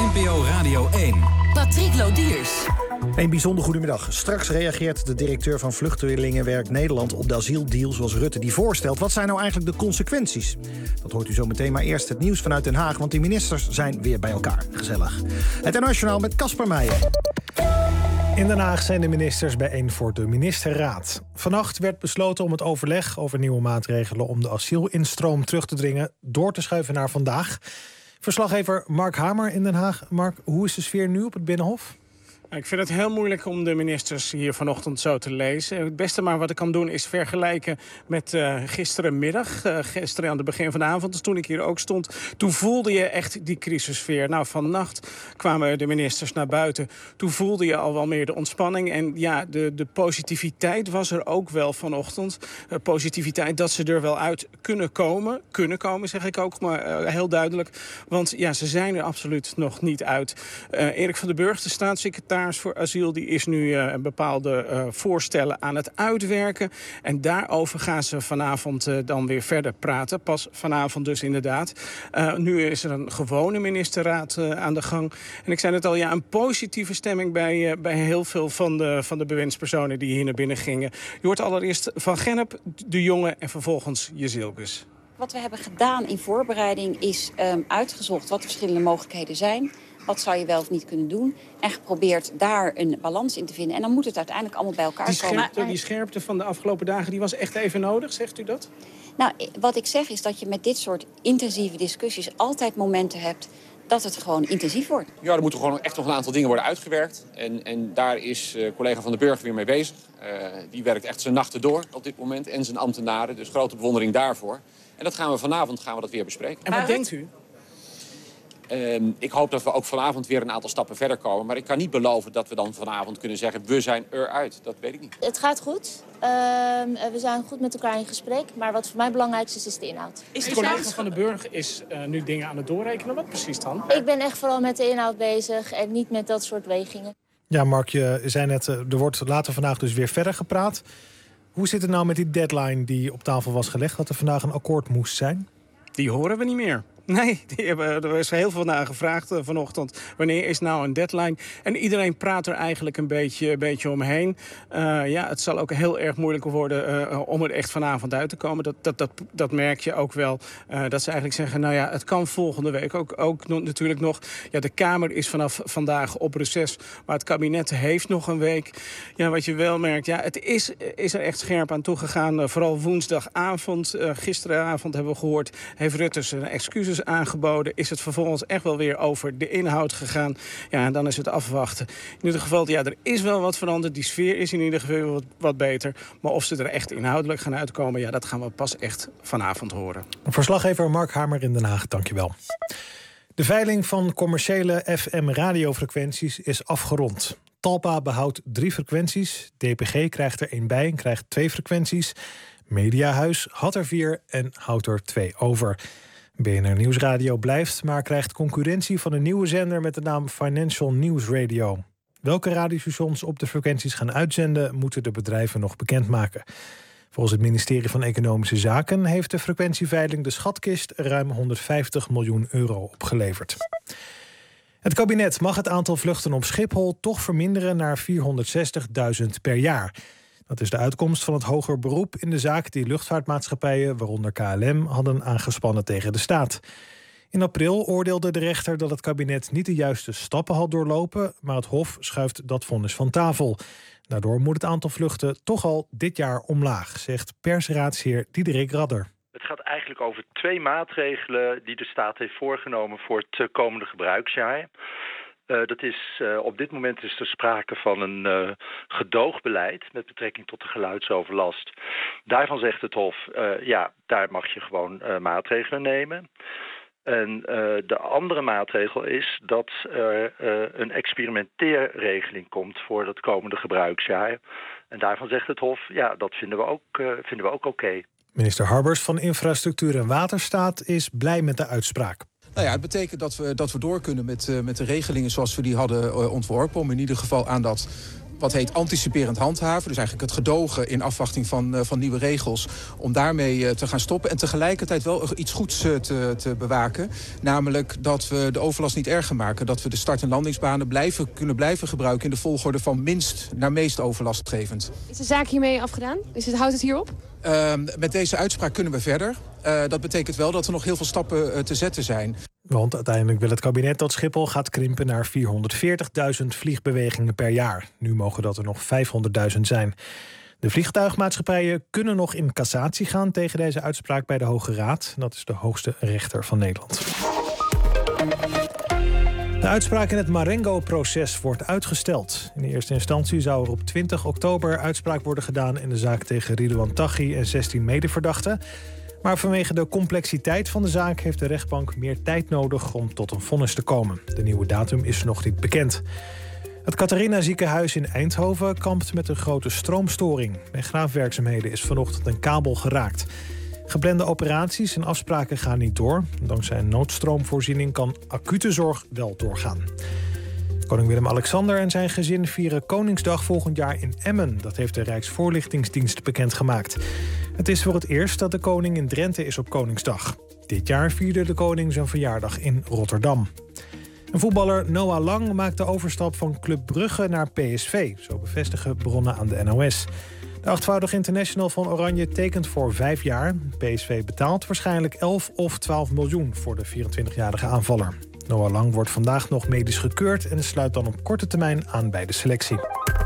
NPO Radio 1. Patrick Lodiers. Een bijzonder goedemiddag. Straks reageert de directeur van Vluchtelingenwerk Nederland op de asieldeal zoals Rutte die voorstelt. Wat zijn nou eigenlijk de consequenties? Dat hoort u zo meteen, maar eerst het nieuws vanuit Den Haag, want die ministers zijn weer bij elkaar. Gezellig. Het NOS-journaal met Casper Meijer. In Den Haag zijn de ministers bijeen voor de ministerraad. Vannacht werd besloten om het overleg over nieuwe maatregelen om de asielinstroom terug te dringen door te schuiven naar vandaag. Verslaggever Mark Hamer in Den Haag. Mark, hoe is de sfeer nu op het Binnenhof? Ik vind het heel moeilijk om de ministers hier vanochtend zo te lezen. Het beste maar wat ik kan doen is vergelijken met gisterenmiddag. Gisteren aan het begin van de avond, dus toen ik hier ook stond. Toen voelde je echt die crisissfeer. Nou, vannacht kwamen de ministers naar buiten. Toen voelde je al wel meer de ontspanning. En ja, de positiviteit was er ook wel vanochtend. Positiviteit dat ze er wel uit kunnen komen. Kunnen komen, zeg ik ook, maar heel duidelijk. Want ja, ze zijn er absoluut nog niet uit. Erik van den Burg, de staatssecretaris voor asiel, die is nu bepaalde voorstellen aan het uitwerken. En daarover gaan ze vanavond dan weer verder praten. Pas vanavond dus inderdaad. Nu is er een gewone ministerraad aan de gang. En ik zei het al, ja, een positieve stemming bij heel veel van de bewindspersonen die hier naar binnen gingen. Je hoort allereerst Van Gennep, De Jonge en vervolgens Jezilgus. Wat we hebben gedaan in voorbereiding is uitgezocht wat de verschillende mogelijkheden zijn. Wat zou je wel of niet kunnen doen? En geprobeerd daar een balans in te vinden. En dan moet het uiteindelijk allemaal bij elkaar komen. Die scherpte van de afgelopen dagen, die was echt even nodig, zegt u dat? Nou, wat ik zeg is dat je met dit soort intensieve discussies altijd momenten hebt dat het gewoon intensief wordt. Ja, er moeten gewoon echt nog een aantal dingen worden uitgewerkt. En daar is collega Van den Burg weer mee bezig. Die werkt echt zijn nachten door op dit moment. En zijn ambtenaren, dus grote bewondering daarvoor. En dat gaan we vanavond dat weer bespreken. En wat denkt u? Ik hoop dat we ook vanavond weer een aantal stappen verder komen. Maar ik kan niet beloven dat we dan vanavond kunnen zeggen, we zijn eruit. Dat weet ik niet. Het gaat goed. We zijn goed met elkaar in gesprek. Maar wat voor mij belangrijk is de inhoud. De collega Van den Burg is nu dingen aan het doorrekenen. Wat precies dan? Ik ben echt vooral met de inhoud bezig en niet met dat soort wegingen. Ja, Mark, je zei net, er wordt later vandaag dus weer verder gepraat. Hoe zit het nou met die deadline die op tafel was gelegd, dat er vandaag een akkoord moest zijn? Die horen we niet meer. Nee, er is heel veel naar gevraagd vanochtend. Wanneer is nou een deadline? En iedereen praat er eigenlijk een beetje omheen. Ja, het zal ook heel erg moeilijk worden om er echt vanavond uit te komen. Dat merk je ook wel. Dat ze eigenlijk zeggen, nou ja, het kan volgende week ook natuurlijk nog. Ja, de Kamer is vanaf vandaag op reces. Maar het kabinet heeft nog een week. Ja, wat je wel merkt, ja, het is er echt scherp aan toegegaan. Vooral woensdagavond. Gisteravond hebben we gehoord, heeft Rutte zijn excuses aangeboden, is het vervolgens echt wel weer over de inhoud gegaan. Ja, en dan is het afwachten. In ieder geval, ja, er is wel wat veranderd. Die sfeer is in ieder geval wat beter. Maar of ze er echt inhoudelijk gaan uitkomen, ja, dat gaan we pas echt vanavond horen. Verslaggever Mark Hamer in Den Haag, dankjewel. De veiling van commerciële FM-radiofrequenties is afgerond. Talpa behoudt 3 frequenties. DPG krijgt er 1 bij en krijgt 2 frequenties. Mediahuis had er 4 en houdt er 2 over. BNR Nieuwsradio blijft, maar krijgt concurrentie van een nieuwe zender met de naam Financial News Radio. Welke radiostations op de frequenties gaan uitzenden, moeten de bedrijven nog bekendmaken. Volgens het ministerie van Economische Zaken heeft de frequentieveiling de schatkist ruim €150 miljoen opgeleverd. Het kabinet mag het aantal vluchten op Schiphol toch verminderen naar 460.000 per jaar. Dat is de uitkomst van het hoger beroep in de zaak die luchtvaartmaatschappijen, waaronder KLM, hadden aangespannen tegen de staat. In april oordeelde de rechter dat het kabinet niet de juiste stappen had doorlopen, maar het Hof schuift dat vonnis van tafel. Daardoor moet het aantal vluchten toch al dit jaar omlaag, zegt persraadsheer Diederik Radder. Het gaat eigenlijk over 2 maatregelen die de staat heeft voorgenomen voor het komende gebruiksjaar. Op dit moment is er sprake van een gedoogbeleid met betrekking tot de geluidsoverlast. Daarvan zegt het Hof, daar mag je gewoon maatregelen nemen. En de andere maatregel is dat er een experimenteerregeling komt voor het komende gebruiksjaar. En daarvan zegt het Hof, ja, dat vinden we ook oké. Minister Harbers van Infrastructuur en Waterstaat is blij met de uitspraak. Nou ja, het betekent dat we door kunnen met de regelingen zoals we die hadden ontworpen. Om in ieder geval aan dat wat heet anticiperend handhaven. Dus eigenlijk het gedogen in afwachting van nieuwe regels. Om daarmee te gaan stoppen. En tegelijkertijd wel iets goeds te bewaken. Namelijk dat we de overlast niet erger maken. Dat we de start- en landingsbanen kunnen blijven gebruiken in de volgorde van minst naar meest overlastgevend. Is de zaak hiermee afgedaan? Houdt het hierop? Met deze uitspraak kunnen we verder. Dat betekent wel dat er nog heel veel stappen te zetten zijn. Want uiteindelijk wil het kabinet dat Schiphol gaat krimpen naar 440.000 vliegbewegingen per jaar. Nu mogen dat er nog 500.000 zijn. De vliegtuigmaatschappijen kunnen nog in cassatie gaan tegen deze uitspraak bij de Hoge Raad. Dat is de hoogste rechter van Nederland. De uitspraak in het Marengo-proces wordt uitgesteld. In de eerste instantie zou er op 20 oktober uitspraak worden gedaan in de zaak tegen Ridouan Taghi en 16 medeverdachten. Maar vanwege de complexiteit van de zaak heeft de rechtbank meer tijd nodig om tot een vonnis te komen. De nieuwe datum is nog niet bekend. Het Catharina ziekenhuis in Eindhoven kampt met een grote stroomstoring. Bij graafwerkzaamheden is vanochtend een kabel geraakt. Geplande operaties en afspraken gaan niet door. Dankzij een noodstroomvoorziening kan acute zorg wel doorgaan. Koning Willem-Alexander en zijn gezin vieren Koningsdag volgend jaar in Emmen. Dat heeft de Rijksvoorlichtingsdienst bekendgemaakt. Het is voor het eerst dat de koning in Drenthe is op Koningsdag. Dit jaar vierde de koning zijn verjaardag in Rotterdam. En voetballer Noah Lang maakt de overstap van Club Brugge naar PSV. Zo bevestigen bronnen aan de NOS. De achtvoudig international van Oranje tekent voor 5 jaar. PSV betaalt waarschijnlijk 11 of 12 miljoen voor de 24-jarige aanvaller. Noah Lang wordt vandaag nog medisch gekeurd en sluit dan op korte termijn aan bij de selectie.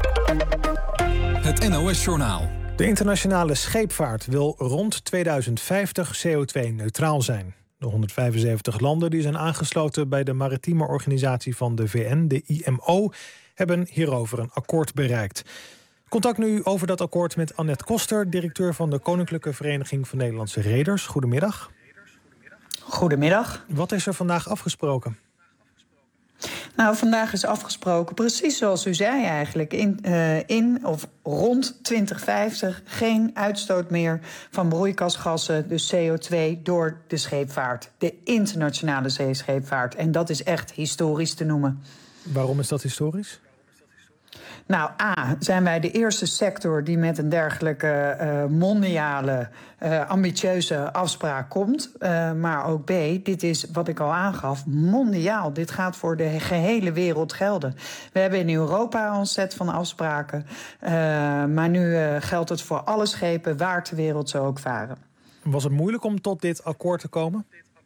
Het NOS-journaal. De internationale scheepvaart wil rond 2050 CO2-neutraal zijn. De 175 landen die zijn aangesloten bij de maritieme organisatie van de VN, de IMO, hebben hierover een akkoord bereikt. Contact nu over dat akkoord met Annette Koster, directeur van de Koninklijke Vereniging van Nederlandse Reders. Goedemiddag. Goedemiddag. Wat is er vandaag afgesproken? Nou, vandaag is afgesproken, precies zoals u zei eigenlijk, in of rond 2050 geen uitstoot meer van broeikasgassen, dus CO2, door de scheepvaart. De internationale zeescheepvaart. En dat is echt historisch te noemen. Waarom is dat historisch? Nou, A, zijn wij de eerste sector die met een dergelijke mondiale, ambitieuze afspraak komt. Maar ook B, dit is, wat ik al aangaf, mondiaal. Dit gaat voor de gehele wereld gelden. We hebben in Europa een set van afspraken. Maar nu geldt het voor alle schepen waar ter wereld ze ook varen. Was het moeilijk om tot dit akkoord te komen?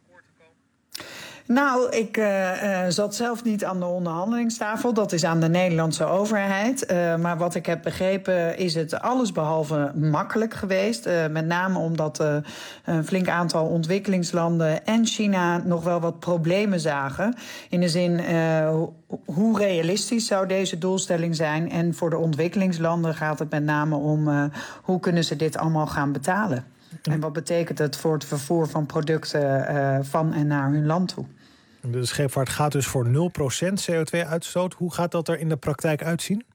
Nou, ik zat zelf niet aan de onderhandelingstafel. Dat is aan de Nederlandse overheid. Maar wat ik heb begrepen is het allesbehalve makkelijk geweest. Met name omdat een flink aantal ontwikkelingslanden en China nog wel wat problemen zagen. In de zin, hoe realistisch zou deze doelstelling zijn? En voor de ontwikkelingslanden gaat het met name om hoe kunnen ze dit allemaal gaan betalen? En wat betekent het voor het vervoer van producten van en naar hun land toe? De scheepvaart gaat dus voor 0% CO2-uitstoot. Hoe gaat dat er in de praktijk uitzien?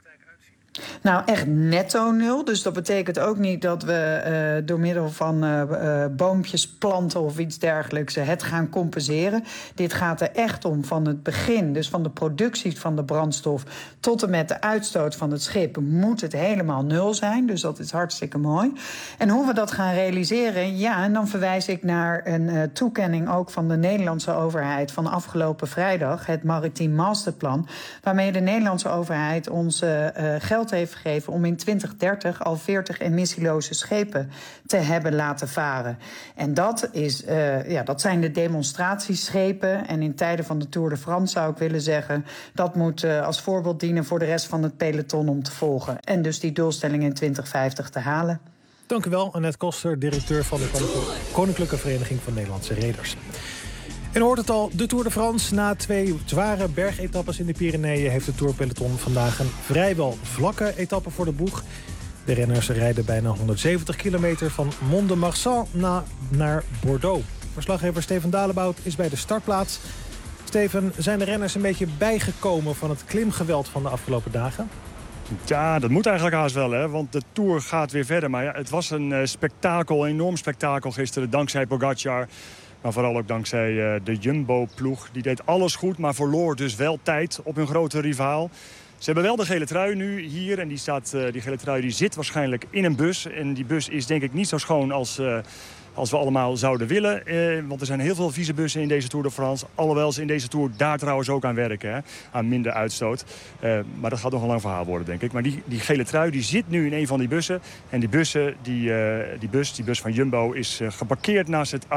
Nou, echt netto nul. Dus dat betekent ook niet dat we door middel van boompjes planten of iets dergelijks het gaan compenseren. Dit gaat er echt om van het begin, dus van de productie van de brandstof tot en met de uitstoot van het schip, moet het helemaal nul zijn. Dus dat is hartstikke mooi. En hoe we dat gaan realiseren, ja, en dan verwijs ik naar een toekenning ook van de Nederlandse overheid van afgelopen vrijdag, het Maritiem Masterplan, waarmee de Nederlandse overheid ons geld heeft gegeven om in 2030 al 40 emissieloze schepen te hebben laten varen. En dat zijn de demonstratieschepen. En in tijden van de Tour de France zou ik willen zeggen, dat moet als voorbeeld dienen voor de rest van het peloton om te volgen. En dus die doelstelling in 2050 te halen. Dank u wel, Annette Koster, directeur van de Koninklijke Vereniging van Nederlandse Reders. En hoort het al, de Tour de France. Na 2 zware bergetappes in de Pyreneeën heeft het Tourpeloton vandaag een vrijwel vlakke etappe voor de boeg. De renners rijden bijna 170 kilometer van Mont-de-Marsan naar Bordeaux. Verslaggever Steven Dalebout is bij de startplaats. Steven, zijn de renners een beetje bijgekomen van het klimgeweld van de afgelopen dagen? Ja, dat moet eigenlijk haast wel, hè? Want de Tour gaat weer verder. Maar ja, het was een spektakel, een enorm spektakel gisteren, dankzij Pogacar. Maar vooral ook dankzij de Jumbo-ploeg. Die deed alles goed, maar verloor dus wel tijd op hun grote rivaal. Ze hebben wel de gele trui nu hier. En die gele trui die zit waarschijnlijk in een bus. En die bus is denk ik niet zo schoon als we allemaal zouden willen. Want er zijn heel veel vieze bussen in deze Tour de France. Alhoewel ze in deze Tour daar trouwens ook aan werken. Hè, aan minder uitstoot. Maar dat gaat nog een lang verhaal worden, denk ik. Maar die gele trui die zit nu in een van die bussen. En die bus van Jumbo is geparkeerd naast de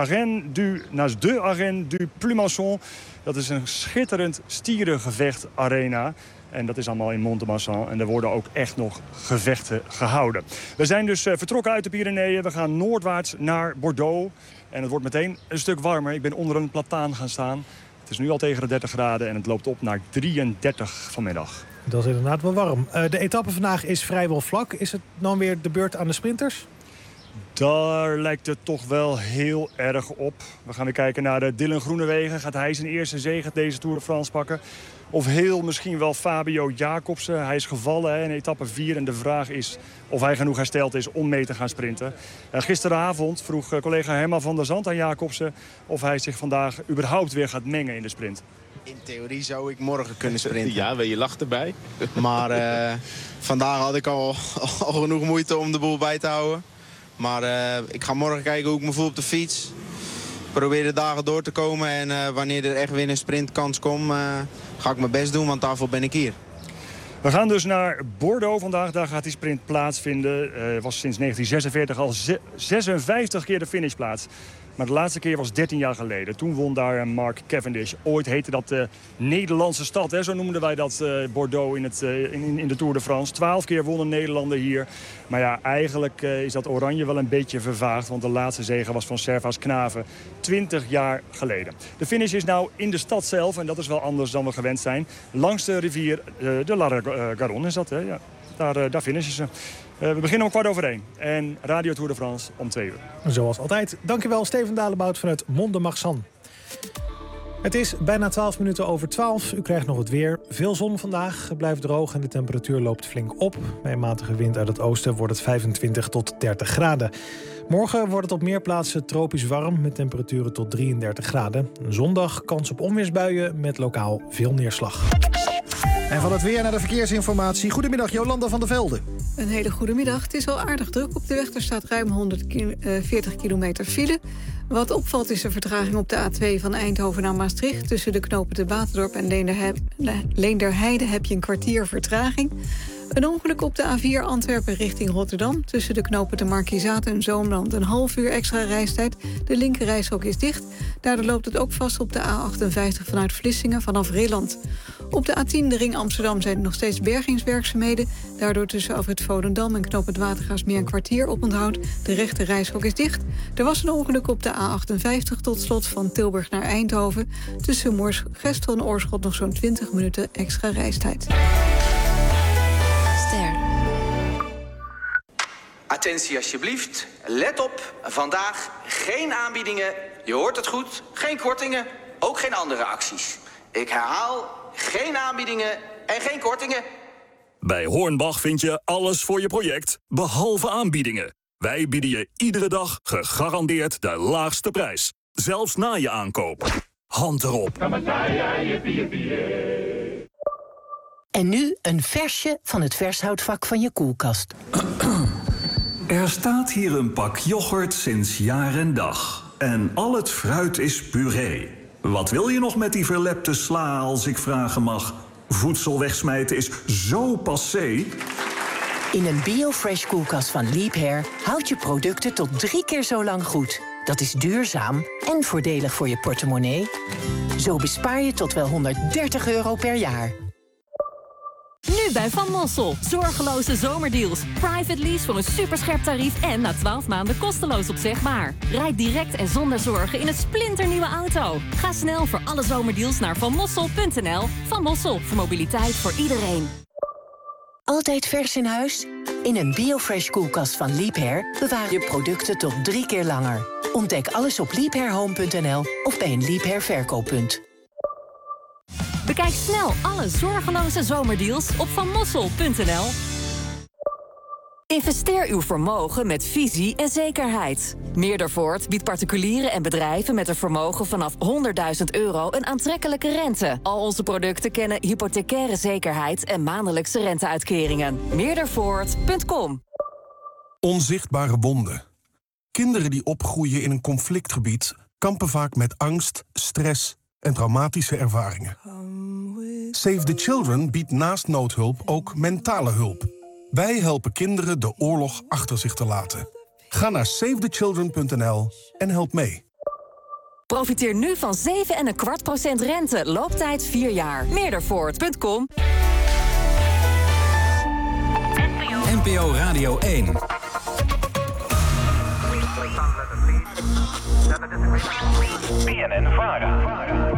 Arène du Plumasson. Dat is een schitterend stierengevecht arena. En dat is allemaal in Mont-de-Marsan. En er worden ook echt nog gevechten gehouden. We zijn dus vertrokken uit de Pyreneeën. We gaan noordwaarts naar Bordeaux. En het wordt meteen een stuk warmer. Ik ben onder een plataan gaan staan. Het is nu al tegen de 30 graden en het loopt op naar 33 vanmiddag. Dat is inderdaad wel warm. De etappe vandaag is vrijwel vlak. Is het dan weer de beurt aan de sprinters? Daar lijkt het toch wel heel erg op. We gaan weer kijken naar de Dylan Groenewegen. Gaat hij zijn eerste zege deze Tour de France pakken? Of heel misschien wel Fabio Jacobsen. Hij is gevallen in etappe 4 en de vraag is of hij genoeg hersteld is om mee te gaan sprinten. Gisteravond vroeg collega Herman van der Zand aan Jacobsen of hij zich vandaag überhaupt weer gaat mengen in de sprint. In theorie zou ik morgen kunnen sprinten. Ja, je lacht erbij. Maar vandaag had ik al genoeg moeite om de boel bij te houden. Maar ik ga morgen kijken hoe ik me voel op de fiets. Probeer de dagen door te komen. En wanneer er echt weer een sprintkans komt, ga ik mijn best doen. Want daarvoor ben ik hier. We gaan dus naar Bordeaux vandaag. Daar gaat die sprint plaatsvinden. Was sinds 1946 al 56 keer de finishplaats. Maar de laatste keer was 13 jaar geleden. Toen won daar Mark Cavendish. Ooit heette dat de Nederlandse stad. Hè? Zo noemden wij dat Bordeaux in de Tour de France. 12 keer won een Nederlander hier. Maar ja, eigenlijk is dat oranje wel een beetje vervaagd. Want de laatste zege was van Servaas Knaven 20 jaar geleden. De finish is nou in de stad zelf. En dat is wel anders dan we gewend zijn. Langs de rivier de La Garonne is dat. Hè? Ja, daar finishen ze. We beginnen om 1:15 en Radio Tour de France om 2 uur. Zoals altijd. Dankjewel Steven Dalebout vanuit Mont-de-Marsan. Het is bijna 12 minuten over 12. U krijgt nog het weer. Veel zon vandaag. Het blijft droog en de temperatuur loopt flink op. Bij een matige wind uit het oosten wordt het 25 tot 30 graden. Morgen wordt het op meer plaatsen tropisch warm met temperaturen tot 33 graden. Zondag kans op onweersbuien met lokaal veel neerslag. En van het weer naar de verkeersinformatie. Goedemiddag, Jolanda van der Velde. Een hele goede middag. Het is al aardig druk op de weg. Er staat ruim 140 kilometer file. Wat opvalt is de vertraging op de A2 van Eindhoven naar Maastricht. Tussen de knopen de Baterdorp en Leenderheide heb je een kwartier vertraging. Een ongeluk op de A4 Antwerpen richting Rotterdam. Tussen de knopen de Markizaat en Zoomland een half uur extra reistijd. De linkerrijstrook is dicht. Daardoor loopt het ook vast op de A58 vanuit Vlissingen vanaf Rilland. Op de A10 de ring Amsterdam zijn er nog steeds bergingswerkzaamheden. Daardoor tussen Afrit Volendam en knoop het Watergaasmeer een kwartier oponthoud. De rechte reishok is dicht. Er was een ongeluk op de A58 tot slot van Tilburg naar Eindhoven. Tussen Gestel en Oorschot nog zo'n 20 minuten extra reistijd. Attentie alsjeblieft. Let op. Vandaag geen aanbiedingen. Je hoort het goed. Geen kortingen. Ook geen andere acties. Ik herhaal. Geen aanbiedingen en geen kortingen. Bij Hornbach vind je alles voor je project, behalve aanbiedingen. Wij bieden je iedere dag gegarandeerd de laagste prijs. Zelfs na je aankoop. Hand erop. En nu een versje van het vershoutvak van je koelkast. Er staat hier een pak yoghurt sinds jaar en dag. En al het fruit is puree. Wat wil je nog met die verlepte sla, als ik vragen mag? Voedsel wegsmijten is zo passé. In een BioFresh koelkast van Liebherr houd je producten tot 3 keer zo lang goed. Dat is duurzaam en voordelig voor je portemonnee. Zo bespaar je tot wel €130 per jaar. Nu bij Van Mossel. Zorgeloze zomerdeals. Private lease voor een superscherp tarief en na 12 maanden kosteloos opzegbaar. Rijd direct en zonder zorgen in een splinternieuwe auto. Ga snel voor alle zomerdeals naar vanmossel.nl. Van Mossel, voor mobiliteit voor iedereen. Altijd vers in huis? In een BioFresh koelkast van Liebherr bewaar je producten tot 3 keer langer. Ontdek alles op liebherrhome.nl of bij een Liebherr verkooppunt. Bekijk snel alle zorgeloze zomerdeals op vanmossel.nl. Investeer uw vermogen met visie en zekerheid. Meerdervoort biedt particulieren en bedrijven met een vermogen vanaf €100.000 een aantrekkelijke rente. Al onze producten kennen hypothecaire zekerheid en maandelijkse renteuitkeringen. Meerdervoort.com. Onzichtbare wonden. Kinderen die opgroeien in een conflictgebied kampen vaak met angst, stress en traumatische ervaringen. Save the Children biedt naast noodhulp ook mentale hulp. Wij helpen kinderen de oorlog achter zich te laten. Ga naar savethechildren.nl en help mee. Profiteer nu van 7,25% rente. Looptijd 4 jaar. Meerdervoort.com. NPO Radio 1. BNN-VARA.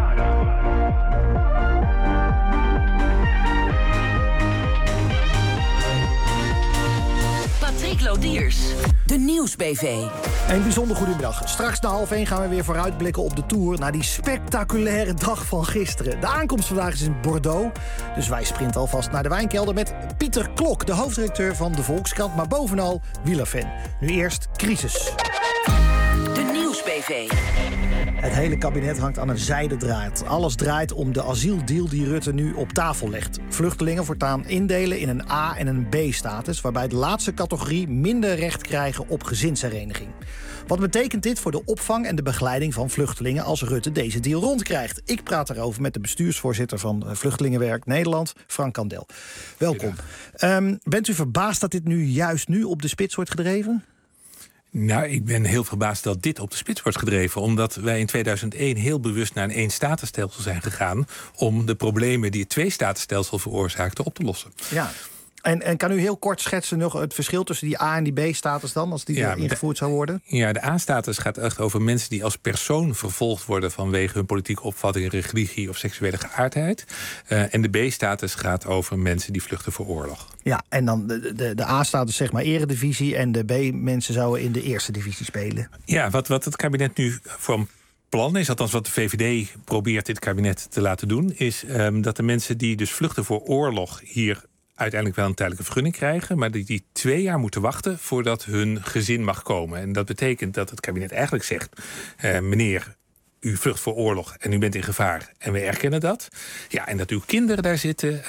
Patrick Lodiers. De Nieuwsbv. Een bijzonder goedemiddag. Straks na 12:30 gaan we weer vooruitblikken op de Tour naar die spectaculaire dag van gisteren. De aankomst vandaag is in Bordeaux. Dus wij sprinten alvast naar de wijnkelder met Pieter Klok, de hoofdredacteur van de Volkskrant, maar bovenal wielerfan. Nu eerst crisis. De Nieuwsbv. Het hele kabinet hangt aan een zijden draad. Alles draait om de asieldeal die Rutte nu op tafel legt. Vluchtelingen voortaan indelen in een A- en een B-status, waarbij de laatste categorie minder recht krijgen op gezinshereniging. Wat betekent dit voor de opvang en de begeleiding van vluchtelingen als Rutte deze deal rondkrijgt? Ik praat erover met de bestuursvoorzitter van Vluchtelingenwerk Nederland, Frank Kandel. Welkom. Bent u verbaasd dat dit juist nu op de spits wordt gedreven? Nou, ik ben heel verbaasd dat dit op de spits wordt gedreven. Omdat wij in 2001 heel bewust naar een één-statenstelsel zijn gegaan om de problemen die het twee-statenstelsel veroorzaakte op te lossen. Ja. En kan u heel kort schetsen nog het verschil tussen die A- en die B-status dan, als die ingevoerd zou worden? Ja, de A-status gaat echt over mensen die als persoon vervolgd worden vanwege hun politieke opvatting, religie of seksuele geaardheid. En de B-status gaat over mensen die vluchten voor oorlog. Ja, en dan de A-status zeg maar eredivisie en de B-mensen zouden in de eerste divisie spelen. Ja, wat het kabinet nu voor plan is, althans wat de VVD probeert dit kabinet te laten doen, is dat de mensen die dus vluchten voor oorlog hier uiteindelijk wel een tijdelijke vergunning krijgen, maar die 2 jaar moeten wachten voordat hun gezin mag komen. En dat betekent dat het kabinet eigenlijk zegt, meneer, u vlucht voor oorlog en u bent in gevaar en we erkennen dat. Ja, en dat uw kinderen daar zitten,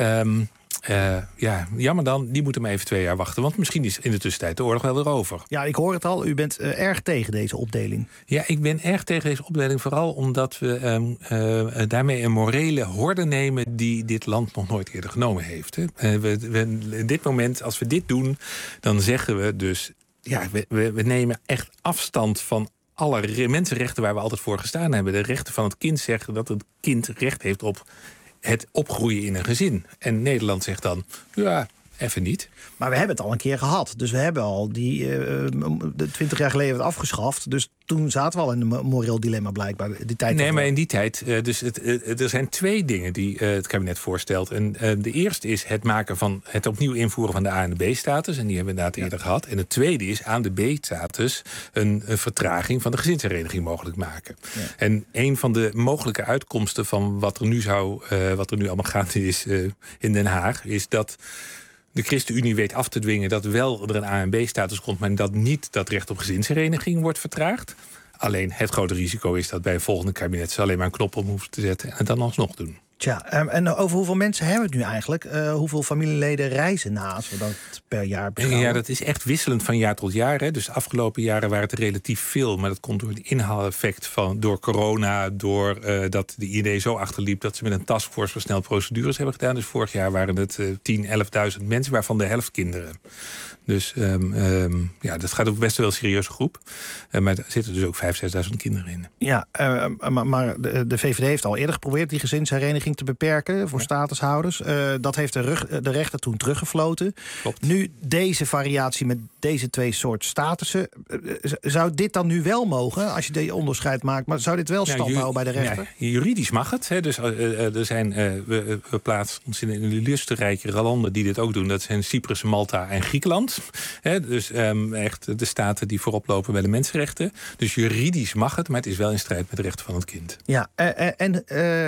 jammer dan, die moeten maar even 2 jaar wachten. Want misschien is in de tussentijd de oorlog wel weer over. Ja, ik hoor het al, u bent erg tegen deze opdeling. Ja, ik ben erg tegen deze opdeling, vooral omdat we daarmee een morele horde nemen die dit land nog nooit eerder genomen heeft. Hè. In dit moment, als we dit doen, dan zeggen we dus, ja, we nemen echt afstand van alle mensenrechten waar we altijd voor gestaan hebben. De rechten van het kind zeggen dat het kind recht heeft op het opgroeien in een gezin. En Nederland zegt dan, ja, even niet. Maar we hebben het al een keer gehad. Dus we hebben al die 20 jaar geleden het afgeschaft. Dus toen zaten we al in een moreel dilemma blijkbaar. Die tijd nee, maar in die tijd, er zijn 2 dingen die het kabinet voorstelt. En de eerste is het maken van het opnieuw invoeren van de A- en de B-status. En die hebben we inderdaad eerder gehad. En het tweede is aan de B-status een vertraging van de gezinshereniging mogelijk maken. Ja. En een van de mogelijke uitkomsten van wat er nu allemaal gaande is in Den Haag, is dat de ChristenUnie weet af te dwingen dat wel er een A- en B-status komt, maar dat niet dat recht op gezinshereniging wordt vertraagd. Alleen het grote risico is dat bij een volgende kabinet ze alleen maar een knop om hoeven te zetten en het dan alsnog doen. Tja, en over hoeveel mensen hebben we het nu eigenlijk? Hoeveel familieleden reizen na, als we dat per jaar beschouwen? Ja, dat is echt wisselend van jaar tot jaar. Hè. Dus de afgelopen jaren waren het relatief veel. Maar dat komt door het inhaaleffect door corona, door dat de IND zo achterliep dat ze met een taskforce versneld procedures hebben gedaan. Dus vorig jaar waren het 10.000, 11.000 mensen, waarvan de helft kinderen. Dus dat gaat ook best wel een serieuze groep. Maar er zitten dus ook 5.000, 6.000 kinderen in. Ja, maar de VVD heeft al eerder geprobeerd die gezinshereniging te beperken voor statushouders. Dat heeft de rechter toen teruggefloten. Klopt. Nu deze variatie met deze 2 soorten statussen. Zou dit dan nu wel mogen, als je die onderscheid maakt? Maar zou dit wel stand houden bij de rechter? Ja, juridisch mag het. Hè. Dus we plaatsen ons in een illusterrijke landen die dit ook doen. Dat zijn Cyprus, Malta en Griekenland. Hè. Dus echt de staten die voorop lopen bij de mensenrechten. Dus juridisch mag het, maar het is wel in strijd met de rechten van het kind. Ja, en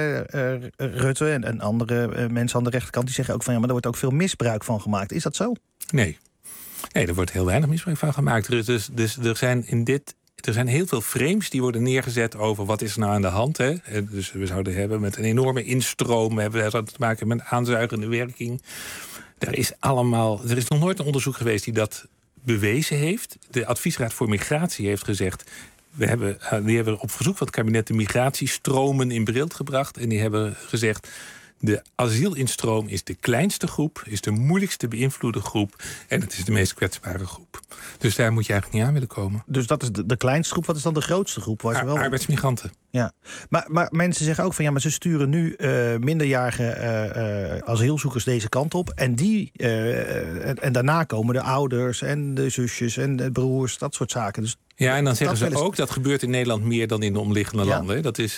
Rutte en andere mensen aan de rechterkant die zeggen ook van ja, maar er wordt ook veel misbruik van gemaakt. Is dat zo? Nee. Nee, er wordt heel weinig misbruik van gemaakt. Dus er zijn heel veel frames die worden neergezet over wat is er nou aan de hand. Hè? Dus we zouden hebben met een enorme instroom, we hebben te maken met aanzuigende werking. Er is nog nooit een onderzoek geweest die dat bewezen heeft. De Adviesraad voor Migratie heeft gezegd, die hebben op verzoek van het kabinet de migratiestromen in beeld gebracht. En die hebben gezegd, de asielinstroom is de kleinste groep, is de moeilijkst te beïnvloeden groep en het is de meest kwetsbare groep. Dus daar moet je eigenlijk niet aan willen komen. Dus dat is de kleinste groep. Wat is dan de grootste groep? Arbeidsmigranten. Ja, maar mensen zeggen ook van maar ze sturen nu minderjarige asielzoekers deze kant op. En en daarna komen de ouders en de zusjes en de broers, dat soort zaken. Dus ja, en dan zeggen ze ook, dat gebeurt in Nederland meer dan in de omliggende landen. Dat is,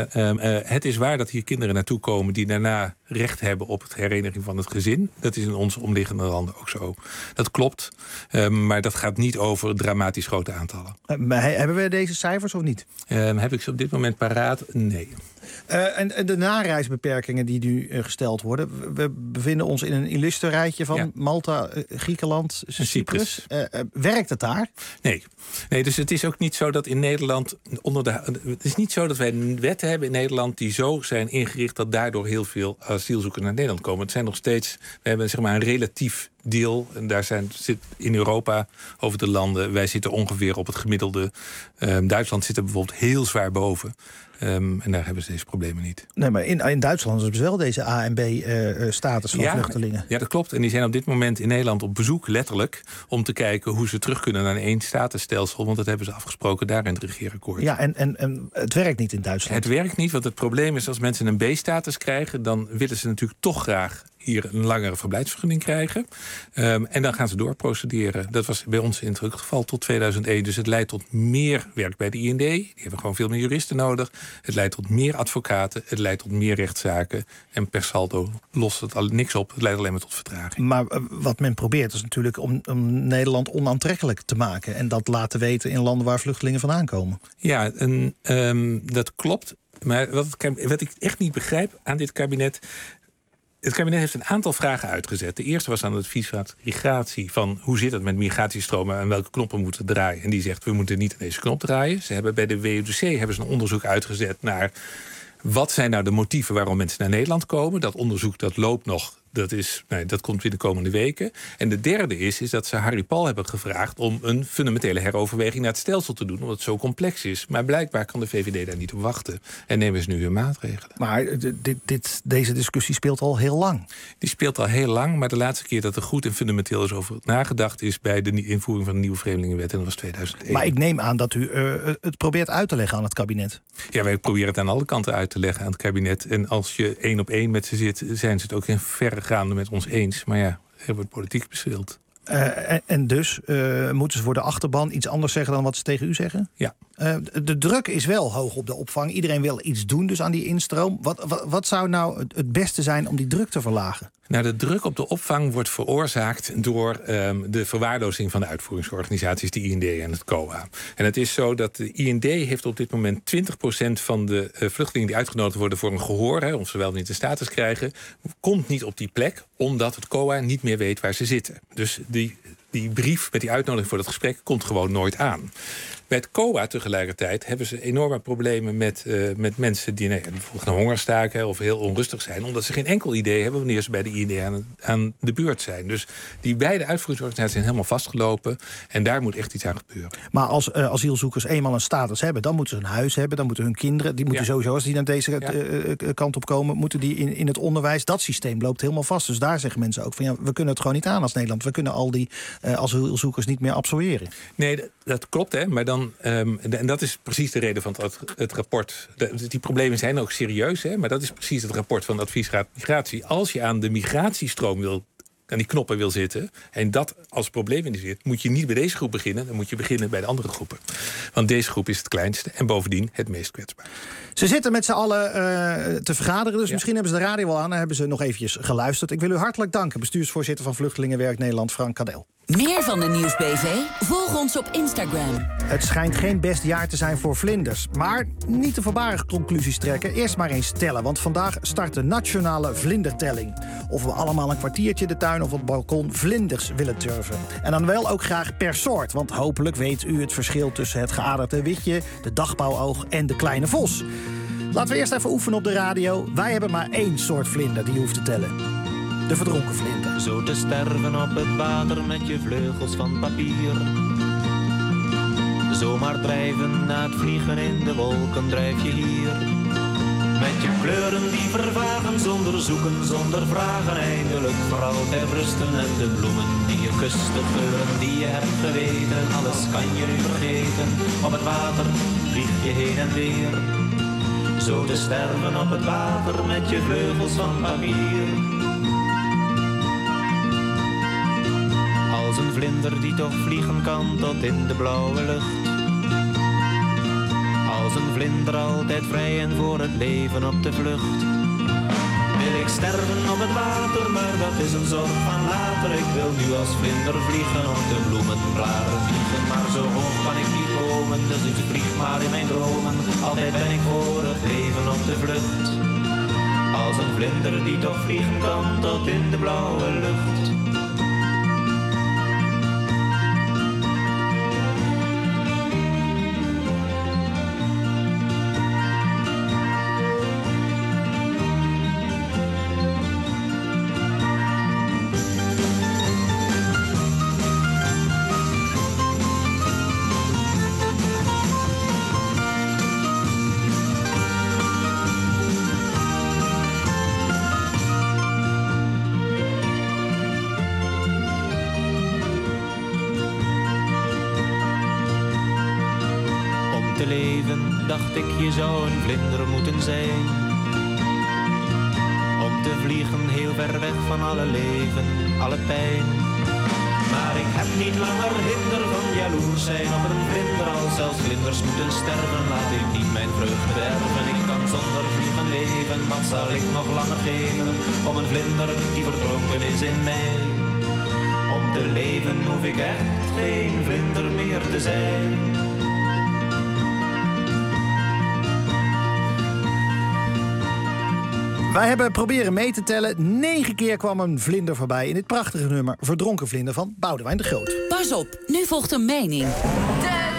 het is waar dat hier kinderen naartoe komen die daarna recht hebben op het hereniging van het gezin. Dat is in onze omliggende landen ook zo. Dat klopt, maar dat gaat niet over dramatisch grote aantallen. Hebben we deze cijfers of niet? Heb ik ze op dit moment paraat? Nee. En de nareisbeperkingen die nu gesteld worden. We bevinden ons in een illustre rijtje van Malta, Griekenland, Cyprus. Werkt het daar? Nee, dus het is ook niet zo dat in Nederland het is niet zo dat wij wetten hebben in Nederland die zo zijn ingericht dat daardoor heel veel asielzoekers naar Nederland komen. Het zijn nog steeds, we hebben zeg maar een relatief deel. En daar zit in Europa over de landen, wij zitten ongeveer op het gemiddelde. Duitsland zit er bijvoorbeeld heel zwaar boven. En daar hebben ze deze problemen niet. Nee, maar in Duitsland hebben ze wel deze A- en B-status van vluchtelingen. Ja, dat klopt. En die zijn op dit moment in Nederland op bezoek, letterlijk, om te kijken hoe ze terug kunnen naar een één-statusstelsel. Want dat hebben ze afgesproken daar in het regeerakkoord. Ja, en het werkt niet in Duitsland. Het werkt niet, want het probleem is als mensen een B-status krijgen, dan willen ze natuurlijk toch graag hier een langere verblijfsvergunning krijgen. En dan gaan ze doorprocederen. Dat was bij ons in het geval tot 2001. Dus het leidt tot meer werk bij de IND. Die hebben gewoon veel meer juristen nodig. Het leidt tot meer advocaten. Het leidt tot meer rechtszaken. En per saldo lost het al niks op. Het leidt alleen maar tot vertraging. Maar wat men probeert is natuurlijk om Nederland onaantrekkelijk te maken. En dat laten weten in landen waar vluchtelingen vandaan komen. Ja, dat klopt. Maar wat ik echt niet begrijp aan dit kabinet. Het kabinet heeft een aantal vragen uitgezet. De eerste was aan het adviesraad migratie. Van hoe zit het met migratiestromen en welke knoppen moeten draaien. En die zegt, we moeten niet aan deze knop draaien. Ze hebben bij de WUDC een onderzoek uitgezet naar wat zijn nou de motieven waarom mensen naar Nederland komen. Dat onderzoek dat loopt nog. Dat komt in de komende weken. En de derde is dat ze Harry Paul hebben gevraagd om een fundamentele heroverweging naar het stelsel te doen, omdat het zo complex is. Maar blijkbaar kan de VVD daar niet op wachten. En nemen ze nu weer maatregelen. Maar deze discussie speelt al heel lang. Die speelt al heel lang, maar de laatste keer dat er goed en fundamenteel is over nagedacht is bij de invoering van de nieuwe Vreemdelingenwet. En dat was 2001. Maar ik neem aan dat u het probeert uit te leggen aan het kabinet. Ja, wij proberen het aan alle kanten uit te leggen aan het kabinet. En als je 1 op 1 met ze zit, zijn ze het ook in verregaande met ons eens. Maar ja, er wordt politiek beschild. En dus moeten ze voor de achterban iets anders zeggen dan wat ze tegen u zeggen? Ja. De druk is wel hoog op de opvang. Iedereen wil iets doen dus aan die instroom. Wat zou nou het beste zijn om die druk te verlagen? Nou, de druk op de opvang wordt veroorzaakt door de verwaarlozing van de uitvoeringsorganisaties, de IND en het COA. En het is zo dat de IND heeft op dit moment 20% van de vluchtelingen die uitgenodigd worden voor een gehoor, of ze wel niet de status krijgen, komt niet op die plek, omdat het COA niet meer weet waar ze zitten. Dus die brief met die uitnodiging voor dat gesprek komt gewoon nooit aan. Bij het COA tegelijkertijd hebben ze enorme problemen met mensen die bijvoorbeeld gaan hongerstaken of heel onrustig zijn, omdat ze geen enkel idee hebben wanneer ze bij de IND aan de beurt zijn. Dus die beide uitvoeringsorganisaties zijn helemaal vastgelopen en daar moet echt iets aan gebeuren. Maar als asielzoekers eenmaal een status hebben, dan moeten ze een huis hebben, dan moeten hun kinderen, die moeten sowieso, als die naar deze kant op komen, moeten die in het onderwijs. Dat systeem loopt helemaal vast. Dus daar zeggen mensen ook van we kunnen het gewoon niet aan als Nederland. We kunnen al die asielzoekers niet meer absorberen. Nee, dat klopt, hè. Maar dan en dat is precies de reden van het rapport. Die problemen zijn ook serieus, hè, maar dat is precies het rapport van de Adviesraad Migratie. Als je aan de migratiestroom aan die knoppen wil zitten en dat als probleem indiceert, moet je niet bij deze groep beginnen, dan moet je beginnen bij de andere groepen. Want deze groep is het kleinste en bovendien het meest kwetsbaar. Ze zitten met z'n allen te vergaderen, dus misschien hebben ze de radio al aan en hebben ze nog eventjes geluisterd. Ik wil u hartelijk danken, bestuursvoorzitter van Vluchtelingenwerk Nederland, Frank Kadel. Meer van de Nieuwsbv? Volg ons op Instagram. Het schijnt geen best jaar te zijn voor vlinders. Maar niet te voorbarige conclusies trekken. Eerst maar eens tellen, want vandaag start de nationale vlindertelling. of we allemaal een kwartiertje de tuin of het balkon vlinders willen turven. En dan wel ook graag per soort, want hopelijk weet u het verschil tussen het geaderde witje, de dagbouwoog en de kleine vos. Laten we eerst even oefenen op de radio. Wij hebben maar 1 soort vlinder die je hoeft te tellen. De verdronken vlinder. Zo te sterven op het water met je vleugels van papier. Zomaar drijven na het vliegen in de wolken drijf je hier. Met je kleuren die vervagen zonder zoeken, zonder vragen. Eindelijk voor altijd rusten en de bloemen die je kust, de geuren die je hebt geweten. Alles kan je nu vergeten. Op het water vlieg je heen en weer. Zo te sterven op het water met je vleugels van papier. Als een vlinder die toch vliegen kan tot in de blauwe lucht. Als een vlinder altijd vrij en voor het leven op de vlucht. Wil ik sterven op het water, maar dat is een zorg van later. Ik wil nu als vlinder vliegen op de bloemenblaren vliegen. Maar zo hoog kan ik niet komen, dus ik vlieg maar in mijn dromen. Altijd ben ik voor het leven op de vlucht. Als een vlinder die toch vliegen kan tot in de blauwe lucht. Dacht ik, je zou een vlinder moeten zijn. Om te vliegen heel ver weg van alle leven, alle pijn. Maar ik heb niet langer hinder van jaloers zijn op een vlinder. Als zelfs vlinders moeten sterven, laat ik niet mijn vreugde werven. Ik kan zonder vliegen leven, wat zal ik nog langer geven? Om een vlinder die verdronken is in mij. Om te leven hoef ik echt geen vlinder meer te zijn. Wij hebben proberen mee te tellen. 9 keer kwam een vlinder voorbij in dit prachtige nummer Verdronken Vlinder van Boudewijn de Groot. Pas op, nu volgt een mening. De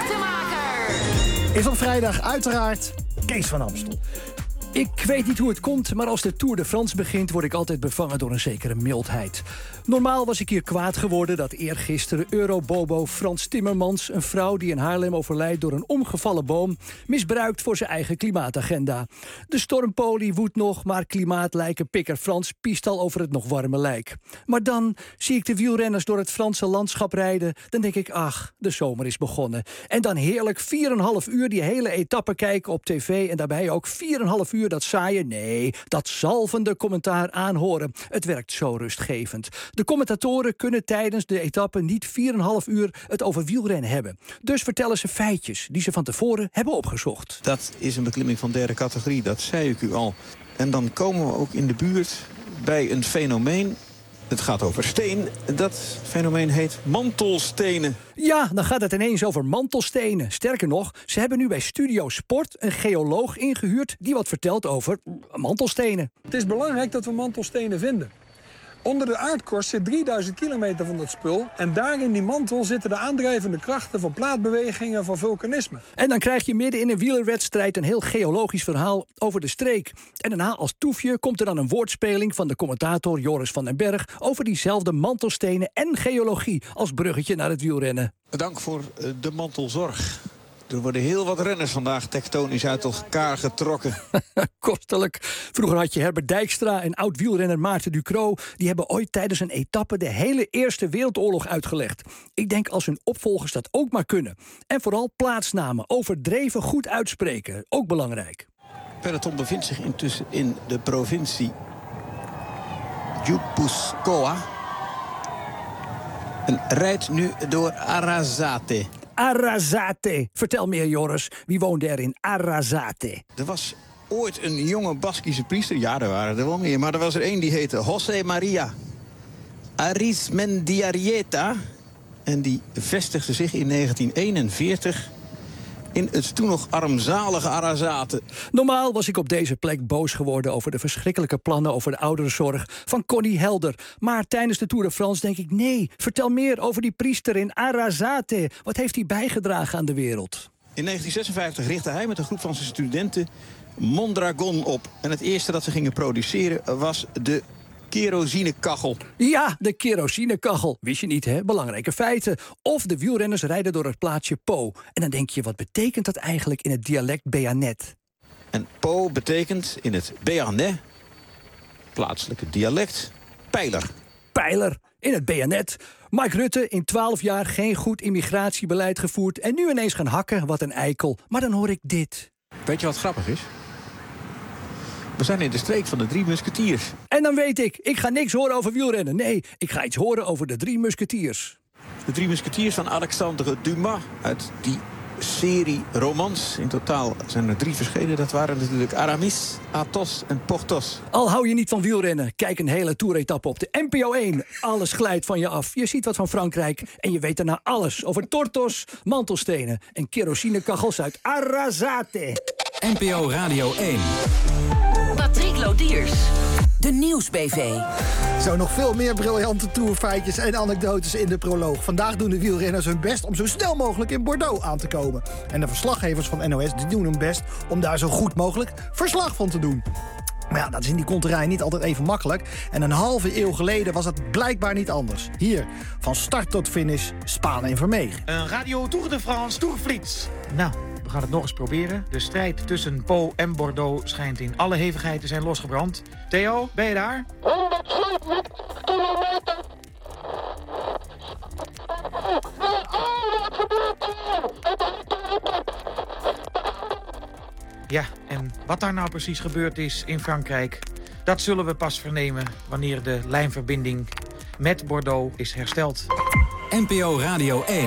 druktemaker. Is op vrijdag uiteraard Kees van Amstel. Ik weet niet hoe het komt, maar als de Tour de France begint, word ik altijd bevangen door een zekere mildheid. Normaal was ik hier kwaad geworden dat eergisteren Eurobobo Frans Timmermans, een vrouw die in Haarlem overlijdt door een omgevallen boom, misbruikt voor zijn eigen klimaatagenda. De stormpolie woedt nog, maar klimaatlijker Pikker Frans piest al over het nog warme lijk. Maar dan zie ik de wielrenners door het Franse landschap rijden, dan denk ik, ach, de zomer is begonnen. En dan heerlijk 4,5 uur die hele etappe kijken op tv en daarbij ook 4,5 uur dat saaie, nee, dat zalvende commentaar aanhoren. Het werkt zo rustgevend. De commentatoren kunnen tijdens de etappe niet 4,5 uur het over wielrennen hebben. Dus vertellen ze feitjes die ze van tevoren hebben opgezocht. Dat is een beklimming van 3e categorie, dat zei ik u al. En dan komen we ook in de buurt bij een fenomeen. Het gaat over steen. Dat fenomeen heet mantelstenen. Ja, dan gaat het ineens over mantelstenen. Sterker nog, ze hebben nu bij Studio Sport een geoloog ingehuurd die wat vertelt over mantelstenen. Het is belangrijk dat we mantelstenen vinden. Onder de aardkorst zit 3000 kilometer van dat spul. En daar in die mantel zitten de aandrijvende krachten van plaatbewegingen van vulkanisme. En dan krijg je midden in een wielerwedstrijd een heel geologisch verhaal over de streek. En daarna als toefje komt er dan een woordspeling van de commentator Joris van den Berg over diezelfde mantelstenen en geologie als bruggetje naar het wielrennen. Dank voor de mantelzorg. Er worden heel wat renners vandaag tektonisch uit elkaar getrokken. Kostelijk. Vroeger had je Herbert Dijkstra en oud-wielrenner Maarten Ducrot. Die hebben ooit tijdens een etappe de hele Eerste Wereldoorlog uitgelegd. Ik denk als hun opvolgers dat ook maar kunnen. En vooral plaatsnamen overdreven goed uitspreken. Ook belangrijk. Peloton bevindt zich intussen in de provincie Guipúzcoa. En rijdt nu door Arrasate. Arrasate. Vertel meer, Joris. Wie woonde er in Arrasate? Er was ooit een jonge Baskische priester. Ja, er waren er wel meer. Maar er was er één die heette José María Arizmendiarrieta. En die vestigde zich in 1941 in het toen nog armzalige Arrasate. Normaal was ik op deze plek boos geworden over de verschrikkelijke plannen over de ouderenzorg van Connie Helder. Maar tijdens de Tour de France denk ik, nee, vertel meer over die priester in Arrasate. Wat heeft hij bijgedragen aan de wereld? In 1956 richtte hij met een groep van zijn studenten Mondragon op. En het eerste dat ze gingen produceren was de kerosinekachel. Ja, de kerosinekachel. Wist je niet, hè? Belangrijke feiten. Of de wielrenners rijden door het plaatsje Po. En dan denk je, wat betekent dat eigenlijk in het dialect Béarnais? En Po betekent in het Béarnais, plaatselijke dialect, pijler. Pijler, in het Béarnais. Mike Rutte, in 12 jaar geen goed immigratiebeleid gevoerd en nu ineens gaan hakken, wat een eikel. Maar dan hoor ik dit. Weet je wat grappig is? We zijn in de streek van de 3 musketiers. En dan weet ik ga niks horen over wielrennen. Nee, ik ga iets horen over de 3 musketiers. De 3 musketiers van Alexandre Dumas uit die serie romans. In totaal zijn er 3 verschenen. Dat waren natuurlijk Aramis, Athos en Porthos. Al hou je niet van wielrennen, kijk een hele toeretappe op de NPO 1. Alles glijdt van je af. Je ziet wat van Frankrijk en je weet daarna alles over tortos, mantelstenen en kerosinekachels uit Arrasate. NPO Radio 1. Patrick Lodiers. De Nieuwsbv. Zo nog veel meer briljante tourfeitjes en anekdotes in de proloog. Vandaag doen de wielrenners hun best om zo snel mogelijk in Bordeaux aan te komen. En de verslaggevers van NOS die doen hun best om daar zo goed mogelijk verslag van te doen. Maar ja, dat is in die konterij niet altijd even makkelijk. En een halve eeuw geleden was het blijkbaar niet anders. Hier, van start tot finish, Spaan en Vermeegen. Een Radio Tour de France Tourflits. Nou, we gaan het nog eens proberen. De strijd tussen Po en Bordeaux schijnt in alle hevigheid te zijn losgebrand. Theo, ben je daar? 107 kilometer. Wat gebeurt hier? Ja, en wat daar nou precies gebeurd is in Frankrijk, dat zullen we pas vernemen wanneer de lijnverbinding met Bordeaux is hersteld. NPO Radio 1.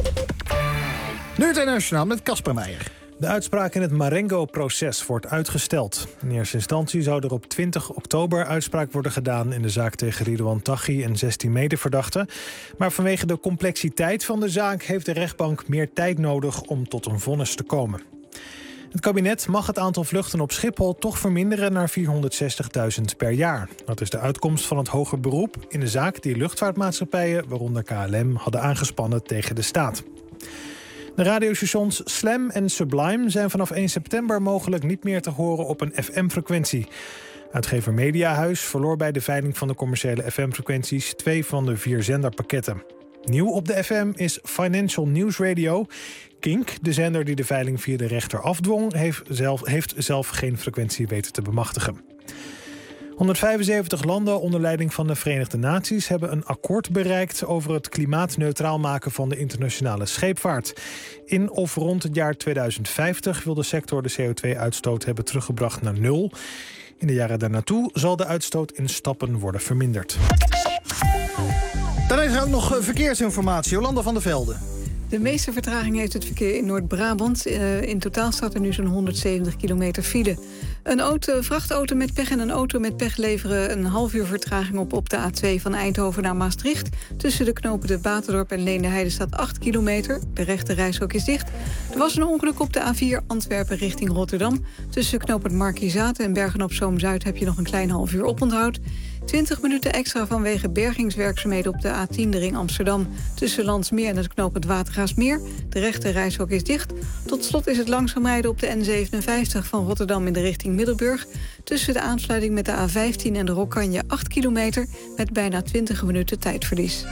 Nu het internationaal met Casper Meijer. De uitspraak in het Marengo-proces wordt uitgesteld. In eerste instantie zou er op 20 oktober uitspraak worden gedaan in de zaak tegen Ridouan Taghi en 16 medeverdachten. Maar vanwege de complexiteit van de zaak heeft de rechtbank meer tijd nodig om tot een vonnis te komen. Het kabinet mag het aantal vluchten op Schiphol toch verminderen naar 460.000 per jaar. Dat is de uitkomst van het hoger beroep in de zaak die luchtvaartmaatschappijen, waaronder KLM, hadden aangespannen tegen de staat. De radiostations Slam en Sublime zijn vanaf 1 september mogelijk niet meer te horen op een FM-frequentie. Uitgever Mediahuis verloor bij de veiling van de commerciële FM-frequenties 2 van de 4 zenderpakketten. Nieuw op de FM is Financial News Radio. Kink, de zender die de veiling via de rechter afdwong, heeft zelf geen frequentie weten te bemachtigen. 175 landen onder leiding van de Verenigde Naties hebben een akkoord bereikt over het klimaatneutraal maken van de internationale scheepvaart. In of rond het jaar 2050 wil de sector de CO2-uitstoot hebben teruggebracht naar 0. In de jaren daarnaartoe zal de uitstoot in stappen worden verminderd. Dan is er ook nog verkeersinformatie. Jolanda van der Velde. De meeste vertraging heeft het verkeer in Noord-Brabant. In totaal staat er nu zo'n 170 kilometer file. Een vrachtauto met pech en een auto met pech leveren een half uur vertraging op de A2 van Eindhoven naar Maastricht. Tussen de knopen de Baterdorp en Leenderheide staat 8 kilometer. De rechte reishok is dicht. Er was een ongeluk op de A4 Antwerpen richting Rotterdam. Tussen knooppunt Markiezate en Bergen-op-Zoom-Zuid heb je nog een klein half uur oponthoud. 20 minuten extra vanwege bergingswerkzaamheden op de A10 de ring Amsterdam. Tussen Landsmeer en het knooppunt Watergraafsmeer. De rechte reishok is dicht. Tot slot is het langzaam rijden op de N57 van Rotterdam in de richting Middelburg. Tussen de aansluiting met de A15 en de Rokkanje 8 kilometer... met bijna 20 minuten tijdverlies.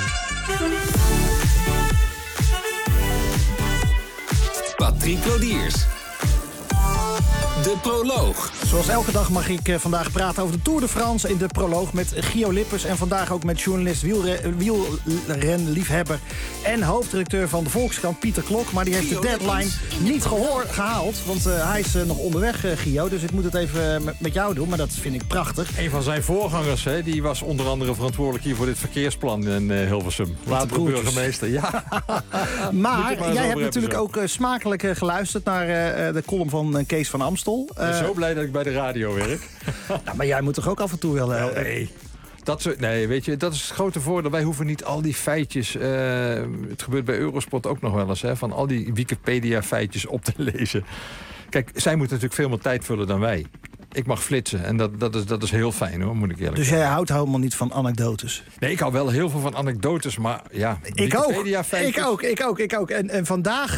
Patrick Lodiers. De proloog. Zoals elke dag mag ik vandaag praten over de Tour de France in de proloog met Gio Lippers. En vandaag ook met journalist, wielrenliefhebber en hoofddirecteur van de Volkskrant, Pieter Klok. Maar die heeft de deadline niet gehaald, want hij is nog onderweg, Gio. Dus ik moet het even met jou doen, maar dat vind ik prachtig. Een van zijn voorgangers, die was onder andere verantwoordelijk hier voor dit verkeersplan in Hilversum. Later burgemeester, ja. Maar jij hebt natuurlijk ook smakelijk geluisterd naar de column van Kees van Amstel. Ik ben zo blij dat ik bij de radio werk. Ja, maar jij moet toch ook af en toe wel... Nee. weet je, dat is het grote voordeel. Wij hoeven niet al die feitjes... het gebeurt bij Eurosport ook nog wel eens... van al die Wikipedia-feitjes op te lezen. Kijk, zij moeten natuurlijk veel meer tijd vullen dan wij. Ik mag flitsen en dat is heel fijn, hoor, moet ik eerlijk zeggen. Dus jij houdt helemaal niet van anekdotes? Nee, ik hou wel heel veel van anekdotes, maar ja... Ik ook. En vandaag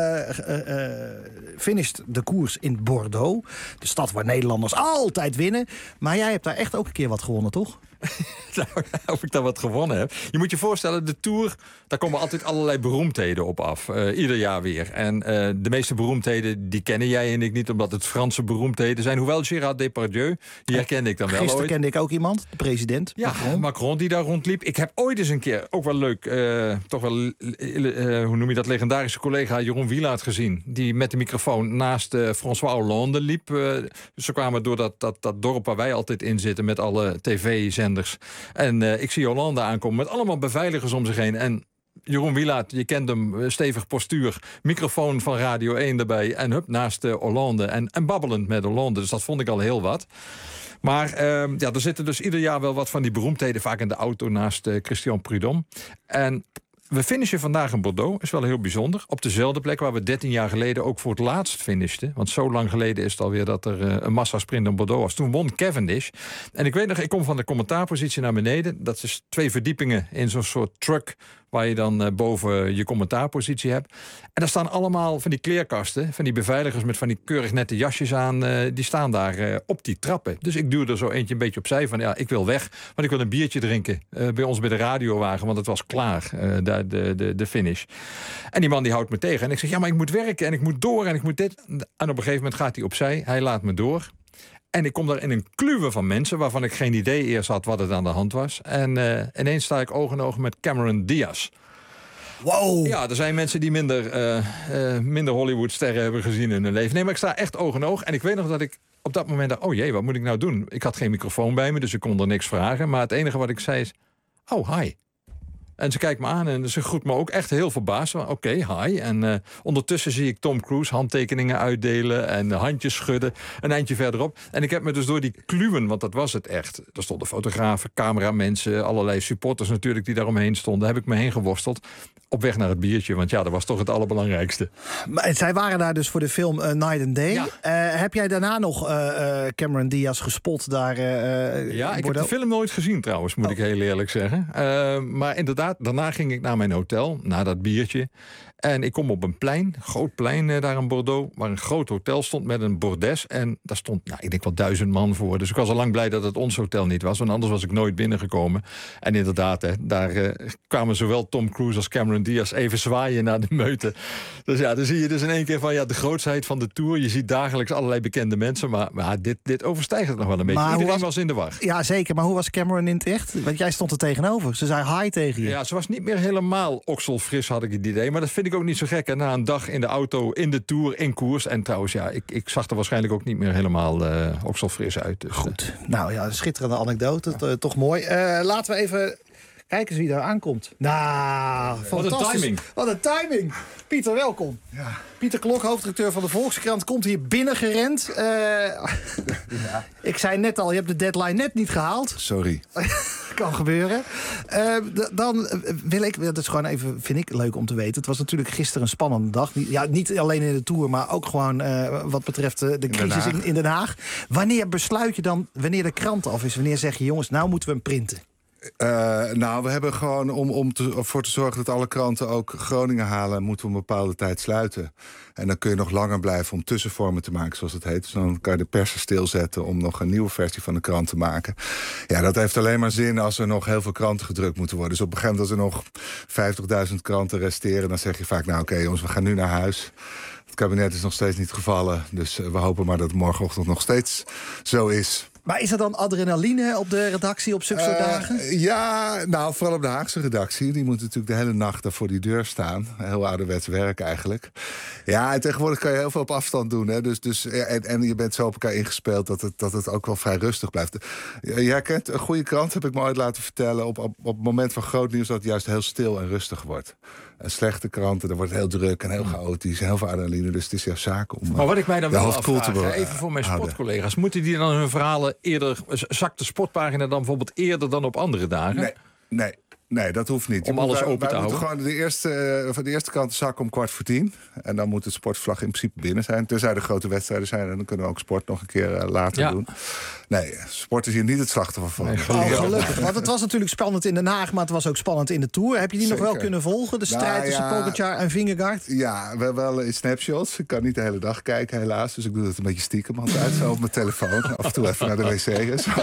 finisht de koers in Bordeaux. De stad waar Nederlanders altijd winnen. Maar jij hebt daar echt ook een keer wat gewonnen, toch? Nou, of ik daar wat gewonnen heb. Je moet je voorstellen, de Tour, daar komen altijd allerlei beroemdheden op af. Ieder jaar weer. En de meeste beroemdheden, die kennen jij en ik niet... omdat het Franse beroemdheden zijn. Hoewel Gérard Depardieu, die herkende ik dan wel ooit. Gisteren kende ik ook iemand, de president. Ja, Macron die daar rondliep. Ik heb ooit eens een keer, ook wel leuk... toch wel, hoe noem je dat, legendarische collega Jeroen Wielaert gezien... die met de microfoon naast François Hollande liep. Ze kwamen door dat dorp waar wij altijd in zitten... met alle tv-zenders. En ik zie Hollande aankomen met allemaal beveiligers om zich heen. En Jeroen Wielaert, je kent hem, stevig postuur, microfoon van Radio 1 erbij... en hup, naast Hollande en babbelend met Hollande. Dus dat vond ik al heel wat. Maar er zitten dus ieder jaar wel wat van die beroemdheden... vaak in de auto naast Christian Prudhomme. En we finishen vandaag in Bordeaux, is wel heel bijzonder. Op dezelfde plek waar we 13 jaar geleden ook voor het laatst finishten. Want zo lang geleden is het alweer dat er een massasprint in Bordeaux was. Toen won Cavendish. En ik weet nog, ik kom van de commentaarpositie naar beneden. Dat is 2 verdiepingen in zo'n soort truck... waar je dan boven je commentaarpositie hebt. En daar staan allemaal van die kleerkasten... van die beveiligers met van die keurig nette jasjes aan... die staan daar op die trappen. Dus ik duw er zo eentje een beetje opzij van... ja, ik wil weg, want ik wil een biertje drinken... bij ons bij de radiowagen, want het was klaar, de finish. En die man die houdt me tegen. En ik zeg, ja, maar ik moet werken en ik moet door en ik moet dit. En op een gegeven moment gaat hij opzij. Hij laat me door... En ik kom daar in een kluwe van mensen... waarvan ik geen idee eerst had wat het aan de hand was. En ineens sta ik oog in oog met Cameron Diaz. Wow! Ja, er zijn mensen die minder Hollywood-sterren hebben gezien in hun leven. Nee, maar ik sta echt oog in oog. En ik weet nog dat ik op dat moment dacht... oh jee, wat moet ik nou doen? Ik had geen microfoon bij me, dus ik kon er niks vragen. Maar het enige wat ik zei is... oh, hi. En ze kijkt me aan en ze groet me ook echt heel verbaasd. Oké, hi. En ondertussen zie ik Tom Cruise handtekeningen uitdelen... en handjes schudden, een eindje verderop. En ik heb me dus door die kluwen, want dat was het echt... er stonden fotografen, cameramensen, allerlei supporters natuurlijk... die daaromheen stonden, heb ik me heen geworsteld... op weg naar het biertje, want ja, dat was toch het allerbelangrijkste. Maar zij waren daar dus voor de film Night and Day. Ja. Heb jij daarna nog Cameron Diaz gespot daar? Ja, ik heb de film nooit gezien trouwens, moet ik heel eerlijk zeggen. Maar inderdaad, daarna ging ik naar mijn hotel, naar dat biertje. En ik kom op een plein, groot plein daar in Bordeaux... waar een groot hotel stond met een bordes. En daar stond, ik denk wel 1000 man voor. Dus ik was al lang blij dat het ons hotel niet was... want anders was ik nooit binnengekomen. En inderdaad, daar kwamen zowel Tom Cruise als Cameron Diaz... even zwaaien naar de meute. Dus ja, dan zie je dus in één keer van de grootsheid van de Tour. Je ziet dagelijks allerlei bekende mensen... maar dit overstijgt het nog wel een beetje. Maar iedereen was in de war. Ja, zeker. Maar hoe was Cameron in het echt? Want jij stond er tegenover. Ze zei hi tegen je. Ja, ze was niet meer helemaal okselfris, had ik het idee. Maar dat vind ik ook niet zo gek. En na een dag in de auto, in de Tour, in koers. En trouwens, ja, ik zag er waarschijnlijk ook niet meer helemaal okselfris uit. Dus, goed. Nou ja, een schitterende anekdote. Toch mooi. Laten we even kijken eens wie daar aankomt. Nou, wat een timing. Wat een timing. Pieter, welkom. Ja. Pieter Klok, hoofdredacteur van de Volkskrant, komt hier binnengerend. Ja. Ik zei net al, je hebt de deadline net niet gehaald. Sorry. Kan gebeuren. Dan wil ik, dat is gewoon even, vind ik leuk om te weten. Het was natuurlijk gisteren een spannende dag. Niet alleen in de Tour, maar ook gewoon wat betreft de crisis in Den Haag. Wanneer besluit je dan, wanneer de krant af is? Wanneer zeg je, jongens, nou moeten we hem printen? We hebben gewoon om ervoor te zorgen dat alle kranten ook Groningen halen, moeten we een bepaalde tijd sluiten. En dan kun je nog langer blijven om tussenvormen te maken, zoals het heet. Dus dan kan je de persen stilzetten om nog een nieuwe versie van de krant te maken. Ja, dat heeft alleen maar zin als er nog heel veel kranten gedrukt moeten worden. Dus op een gegeven moment als er nog 50.000 kranten resteren, dan zeg je vaak, oké, jongens, we gaan nu naar huis. Het kabinet is nog steeds niet gevallen. Dus we hopen maar dat het morgenochtend nog steeds zo is. Maar is er dan adrenaline op de redactie op zulke soort dagen? Ja, vooral op de Haagse redactie. Die moet natuurlijk de hele nacht daar voor die deur staan. Heel ouderwets werk eigenlijk. Ja, en tegenwoordig kan je heel veel op afstand doen. Hè? En je bent zo op elkaar ingespeeld dat het ook wel vrij rustig blijft. Jij kent een goede krant, heb ik me ooit laten vertellen. Op het moment van groot nieuws dat het juist heel stil en rustig wordt. Een slechte kranten, dan wordt het heel druk en heel chaotisch. Heel veel adrenaline, dus het is jouw zaak om. Maar wat ik mij dan wel afvraag, even voor mijn sportcollega's, moeten die dan hun verhalen zakt de sportpagina dan bijvoorbeeld eerder dan op andere dagen? Nee, dat hoeft niet. Om alles open te houden? Gewoon de eerste kant zakken om 9:15. En dan moet het sportvlag in principe binnen zijn. Tenzij er grote wedstrijden zijn. En dan kunnen we ook sport nog een keer later doen. Nee, sport is hier niet het slachtoffer van. Gelukkig. Want het was natuurlijk spannend in Den Haag, maar het was ook spannend in de Tour. Heb je die nog wel kunnen volgen? De strijd tussen Pogačar en Vingegaard? Ja, wel in snapshots. Ik kan niet de hele dag kijken, helaas. Dus ik doe dat een beetje stiekem altijd zo op mijn telefoon. Af en toe even naar de wc en zo.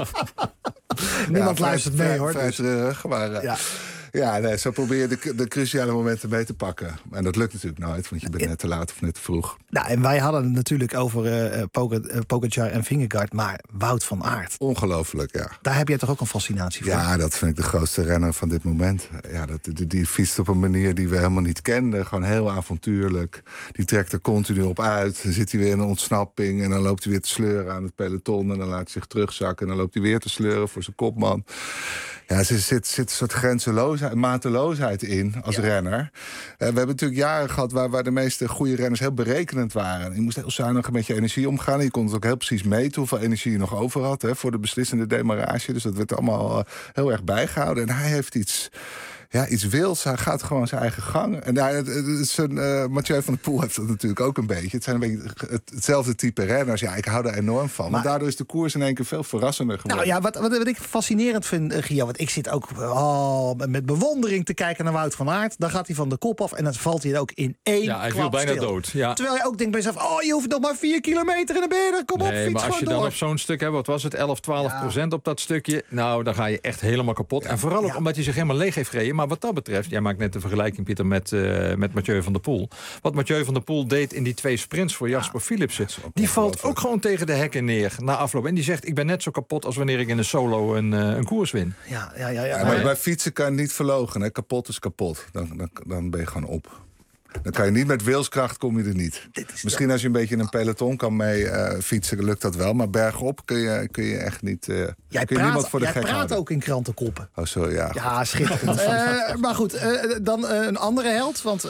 Niemand luistert mee, hoor. Vrij terug, maar... zo probeer je de cruciale momenten mee te pakken. En dat lukt natuurlijk nooit, want je bent net te laat of net te vroeg. Nou, en wij hadden het natuurlijk over Pogačar en Vingegaard, maar Wout van Aert. Ongelooflijk, ja. Daar heb jij toch ook een fascinatie voor? Ja, dat vind ik de grootste renner van dit moment. Ja, die fietst op een manier die we helemaal niet kenden. Gewoon heel avontuurlijk. Die trekt er continu op uit. Dan zit hij weer in een ontsnapping en dan loopt hij weer te sleuren aan het peloton. En dan laat hij zich terugzakken en dan loopt hij weer te sleuren voor zijn kopman. Ja, er zit een soort grenzeloosheid, mateloosheid in als renner. We hebben natuurlijk jaren gehad waar de meeste goede renners heel berekenend waren. Je moest heel zuinig met je energie omgaan. Je kon het ook heel precies meten hoeveel energie je nog over had voor de beslissende demarrage. Dus dat werd allemaal heel erg bijgehouden. En hij heeft iets wilds. Hij gaat gewoon zijn eigen gang. En Mathieu van der Poel heeft dat natuurlijk ook een beetje. Het zijn een beetje hetzelfde type renners. Ja, ik hou er enorm van. Maar daardoor is de koers in één keer veel verrassender geworden. Nou ja, wat ik fascinerend vind, Gio, want ik zit ook met bewondering te kijken naar Wout van Aert. Dan gaat hij van de kop af en dan valt hij ook in één klap hij viel bijna stil. Dood. Ja. Terwijl je ook denkt bij jezelf, je hoeft nog maar 4 kilometer en dan ben je er. Kom op, fiets maar als je door. dan op zo'n stuk hebt, wat was het, 11-12% op dat stukje. Nou, dan ga je echt helemaal kapot. En vooral ook omdat hij zich helemaal leeg heeft gereden. Maar wat dat betreft, jij maakt net de vergelijking, Pieter, met Mathieu van der Poel. Wat Mathieu van der Poel deed in die 2 sprints voor Jasper Philipsen, die valt ook gewoon tegen de hekken neer na afloop. En die zegt, ik ben net zo kapot als wanneer ik in een solo een koers win. Ja, maar bij fietsen kan je niet verloochenen. Kapot is kapot. Dan ben je gewoon op. Dan kan je niet met wilskracht, kom je er niet. Misschien als je een beetje in een peloton kan mee fietsen, lukt dat wel. Maar bergop kun je echt niet... Jij praat ook in krantenkoppen. Oh, sorry, ja. Ja, schitterend. Maar goed, dan een andere held. Want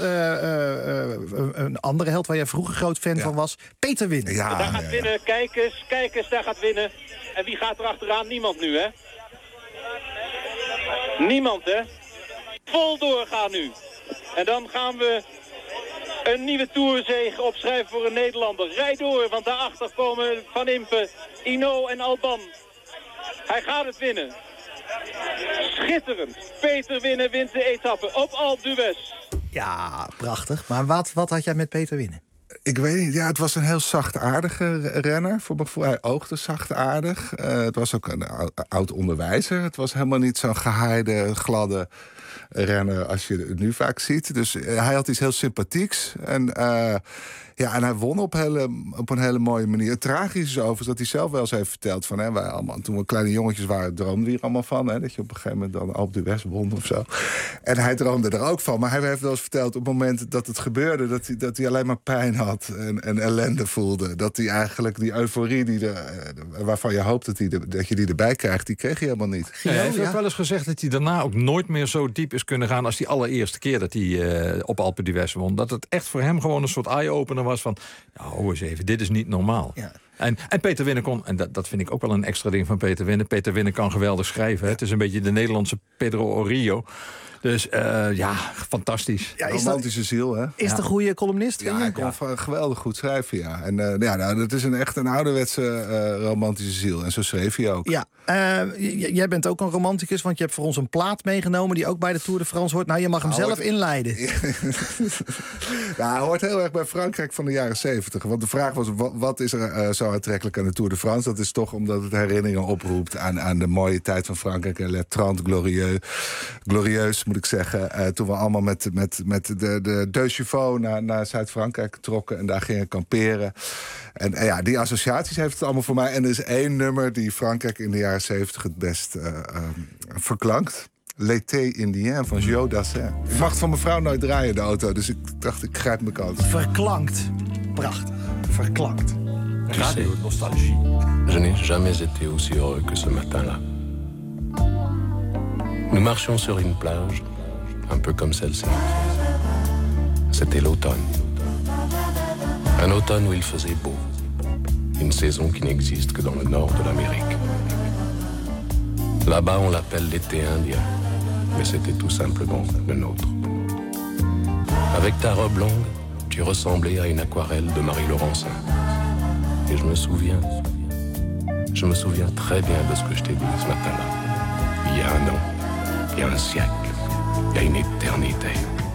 een andere held waar jij vroeger groot fan van was. Peter Winnen. Ja, daar gaat winnen. Kijk eens, daar gaat winnen. En wie gaat er achteraan? Niemand nu, hè? Niemand, hè? Vol doorgaan nu. En dan gaan we een nieuwe tourzege opschrijven voor een Nederlander. Rijd door, want daarachter komen Van Impe, Hinault en Alban. Hij gaat het winnen. Schitterend. Peter Winnen wint de etappe op Alpe d'Huez. Ja, prachtig. Maar wat had jij met Peter Winnen? Ik weet niet, het was een heel zachtaardige renner. Voor mijn gevoel, hij oogde zachtaardig. Het was ook een oud onderwijzer. Het was helemaal niet zo'n gehaaide, gladde renner als je het nu vaak ziet. Dus hij had iets heel sympathieks. En hij won op een hele mooie manier. Het tragisch is overigens dat hij zelf wel eens heeft verteld van, wij allemaal, toen we kleine jongetjes waren, droomden we hier allemaal van. Dat je op een gegeven moment dan Alpe d'Huez won of zo. En hij droomde er ook van. Maar hij heeft wel eens verteld op het moment dat het gebeurde, dat hij alleen maar pijn had en ellende voelde. Dat hij eigenlijk die euforie waarvan je hoopt dat je die erbij krijgt, die kreeg hij helemaal niet. Hij heeft ook wel eens gezegd dat hij daarna ook nooit meer zo diep is kunnen gaan als die allereerste keer dat hij op Alpe d'Huez won. Dat het echt voor hem gewoon een soort eye-opener was van, nou, eens even, dit is niet normaal. Ja. En Peter Winnen kon, en dat vind ik ook wel een extra ding van Peter Winnen. Peter Winnen kan geweldig schrijven. Hè? Het is een beetje de Nederlandse Pedro Orio. Dus fantastisch. Ja, romantische ziel, hè? Is de goede columnist? Ja, hij kon geweldig goed schrijven, ja. En dat is echt een ouderwetse romantische ziel. En zo schreef hij ook. Ja, jij bent ook een romanticus, want je hebt voor ons een plaat meegenomen die ook bij de Tour de France hoort. Nou, je mag hem zelf inleiden. Hij hoort heel erg bij Frankrijk van de jaren 70. Want de vraag was, wat is er zo aantrekkelijk aan de Tour de France? Dat is toch omdat het herinneringen oproept aan de mooie tijd van Frankrijk. En Le Trente Glorieus, moet ik zeggen. Toen we allemaal met de Deux Chevaux naar Zuid-Frankrijk trokken en daar gingen kamperen. En die associaties heeft het allemaal voor mij. En er is één nummer die Frankrijk in de jaren 70 het best verklankt. L'été indien van Jo Dassin. Ik mag het van mijn vrouw nooit draaien, de auto. Dus ik dacht, ik grijp mijn kans. Verklankt. Prachtig. Verklankt. Radio Nostalgie. Je n'ai jamais été aussi heureux que ce matin-là. Nous marchions sur une plage, un peu comme celle-ci. C'était l'automne. Un automne où il faisait beau. Une saison qui n'existe que dans le nord de l'Amérique. Là-bas, on l'appelle l'été indien, mais c'était tout simplement le nôtre. Avec ta robe longue, tu ressemblais à une aquarelle de Marie Laurencin. Et je me souviens très bien de ce que je t'ai dit ce matin-là. Il y a un an, il y a un siècle, il y a une éternité.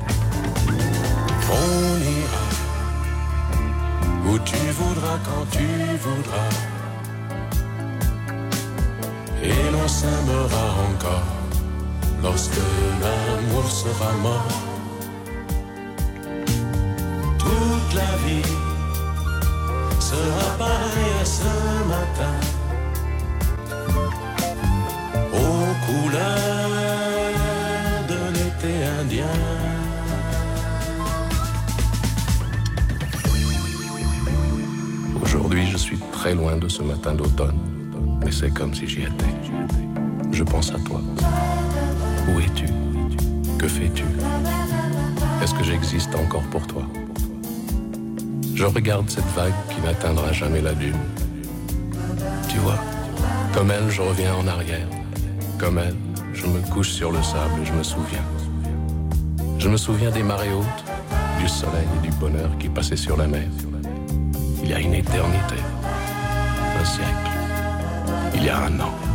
On ira où tu voudras, quand tu voudras. Et l'on s'aimera encore lorsque l'amour sera mort. Toute la vie sera pareille à ce matin, aux couleurs de l'été indien. Aujourd'hui, je suis très loin de ce matin d'automne, mais c'est comme si j'y étais. Je pense à toi. Où es-tu? Que fais-tu? Est-ce que j'existe encore pour toi? Je regarde cette vague qui n'atteindra jamais la dune. Tu vois, comme elle, je reviens en arrière. Comme elle, je me couche sur le sable et je me souviens. Je me souviens des marées hautes, du soleil et du bonheur qui passaient sur la mer. Il y a une éternité, un siècle, il y a un an.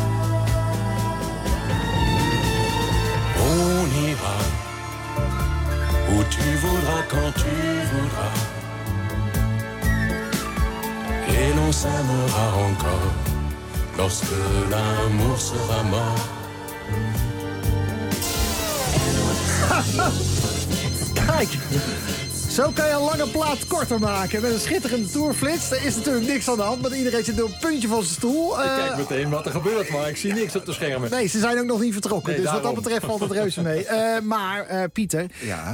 On ira où tu voudras, quand tu voudras. Et l'on s'aimera encore lorsque l'amour sera mort. Kijk, zo kan je een lange plaat korter maken. Met een schitterende tourflits. Er is natuurlijk niks aan de hand, want iedereen zit op een puntje van zijn stoel. Ik kijk meteen wat er gebeurt, maar ik zie niks op de schermen. Nee, ze zijn ook nog niet vertrokken. Nee, dus daarom. wat dat betreft valt het reuze mee. Maar Pieter, Ja.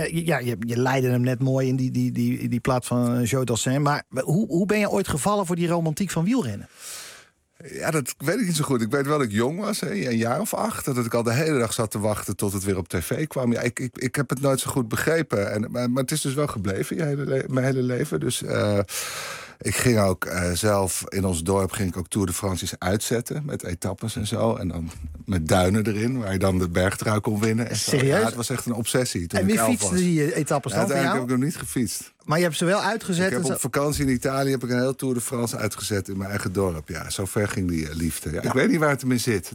je leidde hem net mooi in die plaat van Joe Dassin. Maar hoe ben je ooit gevallen voor die romantiek van wielrennen? Ja, dat weet ik niet zo goed. Ik weet wel dat ik jong was, een jaar of 8. Dat ik al de hele dag zat te wachten tot het weer op tv kwam. Ja, ik heb het nooit zo goed begrepen. Maar het is dus wel gebleven, mijn hele leven. Dus ik ging ook zelf in ons dorp Tour de France uitzetten. Met etappes en zo. En dan met duinen erin, waar je dan de bergtrui kon winnen. En serieus? Ja, het was echt een obsessie toen En wie ik 11 fietste was. die etappes dan van uiteindelijk jou? heb ik nog niet gefietst. Maar je hebt ze wel uitgezet? Ik heb en zo- op vakantie in Italië heb ik een heel Tour de France uitgezet in mijn eigen dorp. Ja, zo ver ging die liefde. Ja, ik weet niet waar het hem in zit.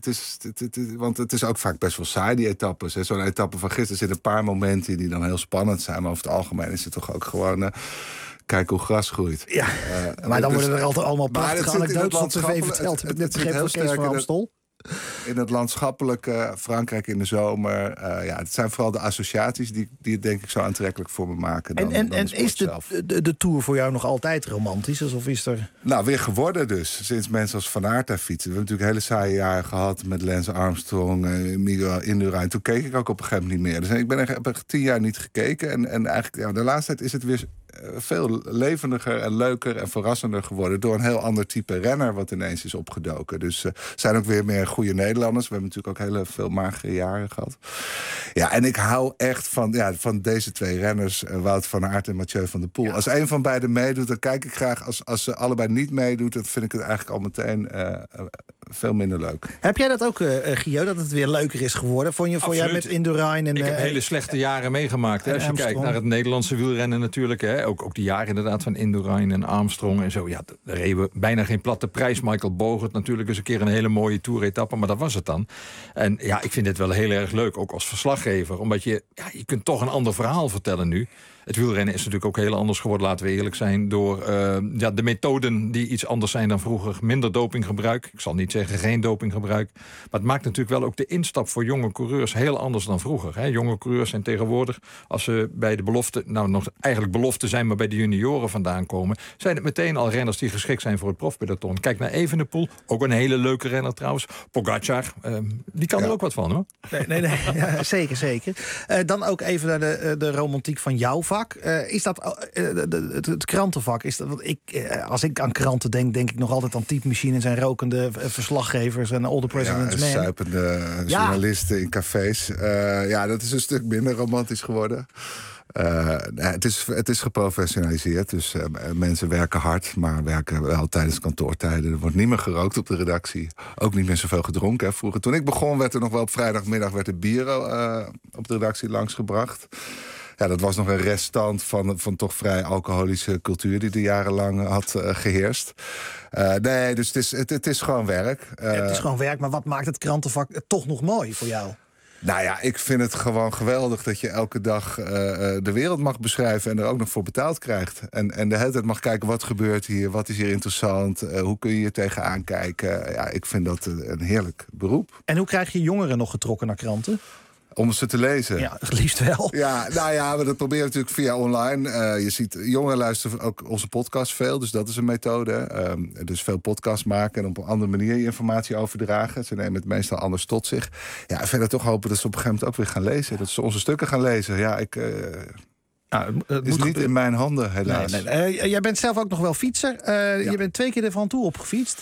Want het is ook vaak best wel saai, die etappes. Zo'n etappe van gisteren zit een paar momenten in die dan heel spannend zijn. Maar over het algemeen is het toch ook gewoon... Kijk hoe gras groeit. Ja, maar dan worden er altijd allemaal maar prachtige het zit in het anekdotes op tv landschappelijk- verteld. Heb ik net het zit begrepen heel van Kees sterk van in Amstel. In het landschappelijke Frankrijk in de zomer. Het zijn vooral de associaties die het denk ik zo aantrekkelijk voor me maken. Dan En de is sport zelf. de Tour voor jou nog altijd romantisch? Of is er... Nou, weer geworden dus. Sinds mensen als Van Aert daar fietsen. We hebben natuurlijk hele saaie jaren gehad met Lance Armstrong, Miguel Indurain. Toen keek ik ook op een gegeven moment niet meer. Dus ik heb er 10 jaar niet gekeken. En eigenlijk de laatste tijd is het weer veel levendiger en leuker en verrassender geworden door een heel ander type renner wat ineens is opgedoken. Dus zijn ook weer meer goede Nederlanders. We hebben natuurlijk ook heel veel magere jaren gehad. Ja, en ik hou echt van deze 2 renners, Wout van Aert en Mathieu van der Poel. Ja. Als een van beiden meedoet, dan kijk ik graag. Als ze allebei niet meedoet, dan vind ik het eigenlijk al meteen veel minder leuk. Heb jij dat ook, Gio, dat het weer leuker is geworden? Vond jij met Indurain en... Ik heb hele slechte jaren meegemaakt. Hè? Als je kijkt naar het Nederlandse wielrennen natuurlijk. Hè? Ook die jaren inderdaad van Indurain en Armstrong en zo. Ja, daar reden we bijna geen platte prijs. Michael Bogert natuurlijk eens een keer een hele mooie toeretappe. Maar dat was het dan. En ja, ik vind dit wel heel erg leuk. Ook als verslaggever. Omdat je kunt toch een ander verhaal vertellen nu. Het wielrennen is natuurlijk ook heel anders geworden, laten we eerlijk zijn, door de methoden die iets anders zijn dan vroeger. Minder dopinggebruik. Ik zal niet zeggen geen dopinggebruik. Maar het maakt natuurlijk wel ook de instap voor jonge coureurs heel anders dan vroeger. Hè. Jonge coureurs zijn tegenwoordig, als ze bij de belofte, nou nog eigenlijk belofte zijn, maar bij de junioren vandaan komen, zijn het meteen al renners die geschikt zijn voor het profpeloton. Kijk naar Evenepoel, ook een hele leuke renner trouwens. Pogacar, die kan er ook wat van, hoor. Nee. Ja, zeker. Dan ook even naar de romantiek van jouw vak. Is dat het krantenvak? Is dat, als ik aan kranten denk ik nog altijd aan typemachines en rokende verslaggevers en All the President's Men. Suipende journalisten in cafés. Dat is een stuk minder romantisch geworden. Het is geprofessionaliseerd, dus mensen werken hard, maar werken wel tijdens kantoortijden. Er wordt niet meer gerookt op de redactie. Ook niet meer zoveel gedronken. Hè. Vroeger, toen ik begon, werd er nog wel op vrijdagmiddag werd er bier op de redactie langsgebracht. Ja, dat was nog een restant van toch vrij alcoholische cultuur die er jarenlang had geheerst. Nee, dus het is gewoon werk. Het is gewoon werk, maar wat maakt het krantenvak toch nog mooi voor jou? Nou ja, ik vind het gewoon geweldig dat je elke dag de wereld mag beschrijven en er ook nog voor betaald krijgt. En de hele tijd mag kijken wat gebeurt hier, wat is hier interessant, hoe kun je hier tegenaan kijken. Ja, ik vind dat een heerlijk beroep. En hoe krijg je jongeren nog getrokken naar kranten? Om ze te lezen. Ja, het liefst wel. Ja, nou ja, maar dat proberen we natuurlijk via online. Je ziet, jongeren luisteren ook onze podcast veel, dus dat is een methode. Dus veel podcasts maken en op een andere manier je informatie overdragen. Ze nemen het meestal anders tot zich. Ja, en verder toch hopen dat ze op een gegeven moment ook weer gaan lezen. Dat ze onze stukken gaan lezen. Ja, het is niet in mijn handen, helaas. Nee. Jij bent zelf ook nog wel fietser. Je bent 2 keer ervan toe opgefietst.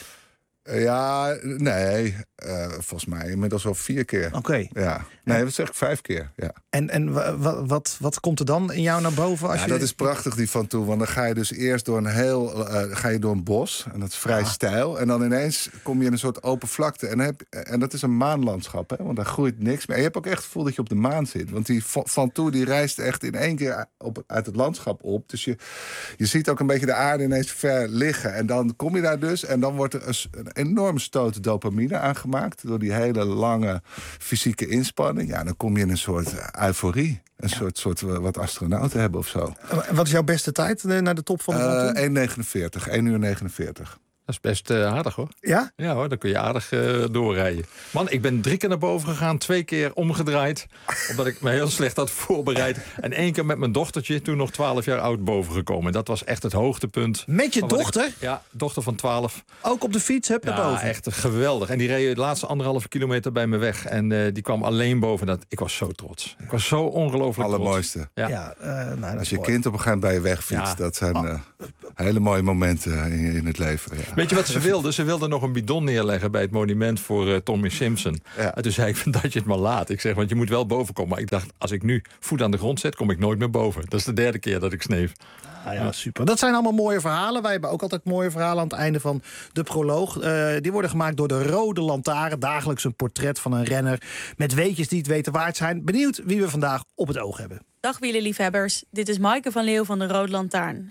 Volgens mij inmiddels al 4 keer. Oké. Ja. Nee, dat zeg ik 5 keer, ja. En wat komt er dan in jou naar boven? Als dat is prachtig, die Van Toe. Want dan ga je dus eerst door een bos. En dat is vrij steil. En dan ineens kom je in een soort open vlakte. En dat is een maanlandschap, hè? Want daar groeit niks meer. En je hebt ook echt het gevoel dat je op de maan zit. Want die Van Toe die reist echt in 1 keer uit het landschap op. Dus je ziet ook een beetje de aarde ineens ver liggen. En dan kom je daar dus. En dan wordt er een enorme stoot dopamine aangemaakt. Door die hele lange fysieke inspanning. Ja, dan kom je in een soort euforie. Een soort wat astronauten hebben of zo. Wat is jouw beste tijd naar de top van de Van Toe? 1 uur 49. Dat is best aardig, hoor. Ja? Ja, hoor, dan kun je aardig doorrijden. Man, ik ben 3 keer naar boven gegaan, 2 keer omgedraaid. Omdat ik me heel slecht had voorbereid. En 1 keer met mijn dochtertje, toen nog 12 jaar oud, boven gekomen. Dat was echt het hoogtepunt. Met je dochter? Ja, dochter van 12. Ook op de fiets, naar boven? Ja, echt geweldig. En die reed de laatste 1,5 kilometer bij me weg. En die kwam alleen boven. Ik was zo trots. Ik was zo ongelooflijk trots. Allermooiste. Ja. Als je kind op een gegeven moment bij je weg fietst, dat zijn hele mooie momenten in het leven. Ja. Weet je wat ze wilden? Ze wilden nog een bidon neerleggen bij het monument voor Tommy Simpson. Ja. En toen zei ik dat je het maar laat. Ik zeg, want je moet wel boven komen. Maar ik dacht, als ik nu voet aan de grond zet, kom ik nooit meer boven. Dat is de 3e keer dat ik sneef. Ja, super. Dat zijn allemaal mooie verhalen. Wij hebben ook altijd mooie verhalen aan het einde van de proloog. Die worden gemaakt door de Rode Lantaarn. Dagelijks een portret van een renner met weetjes die het weten waard zijn. Benieuwd wie we vandaag op het oog hebben. Dag wielerliefhebbers. Dit is Maaike van Leeuw van de Rode Lantaarn.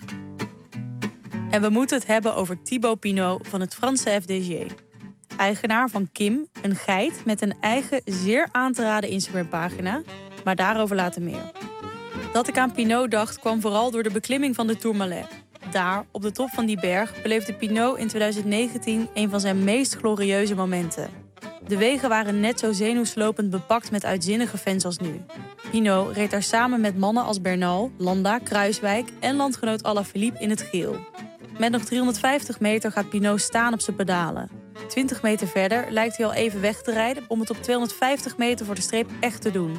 En we moeten het hebben over Thibaut Pinot van het Franse FDJ. Eigenaar van Kim, een geit met een eigen zeer aan te raden Instagram-pagina. Maar daarover later meer. Dat ik aan Pinot dacht kwam vooral door de beklimming van de Tourmalet. Daar, op de top van die berg, beleefde Pinot in 2019 een van zijn meest glorieuze momenten. De wegen waren net zo zenuwslopend bepakt met uitzinnige fans als nu. Pinot reed daar samen met mannen als Bernal, Landa, Kruiswijk en landgenoot Alaphilippe in het geel. Met nog 350 meter gaat Pinot staan op zijn pedalen. 20 meter verder lijkt hij al even weg te rijden om het op 250 meter voor de streep echt te doen.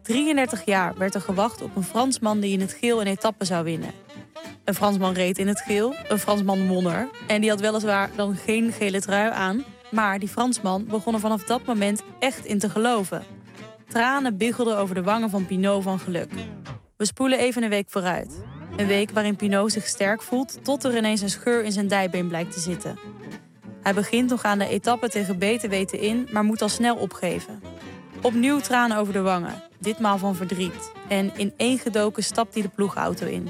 33 jaar werd er gewacht op een Fransman die in het geel een etappe zou winnen. Een Fransman reed in het geel, een Fransman won er. En die had weliswaar dan geen gele trui aan. Maar die Fransman begon er vanaf dat moment echt in te geloven. Tranen biggelden over de wangen van Pinot van geluk. We spoelen even een week vooruit. Een week waarin Pinot zich sterk voelt tot er ineens een scheur in zijn dijbeen blijkt te zitten. Hij begint nog aan de etappe tegen beter weten in, maar moet al snel opgeven. Opnieuw tranen over de wangen, ditmaal van verdriet. En ineengedoken stapt hij de ploegauto in.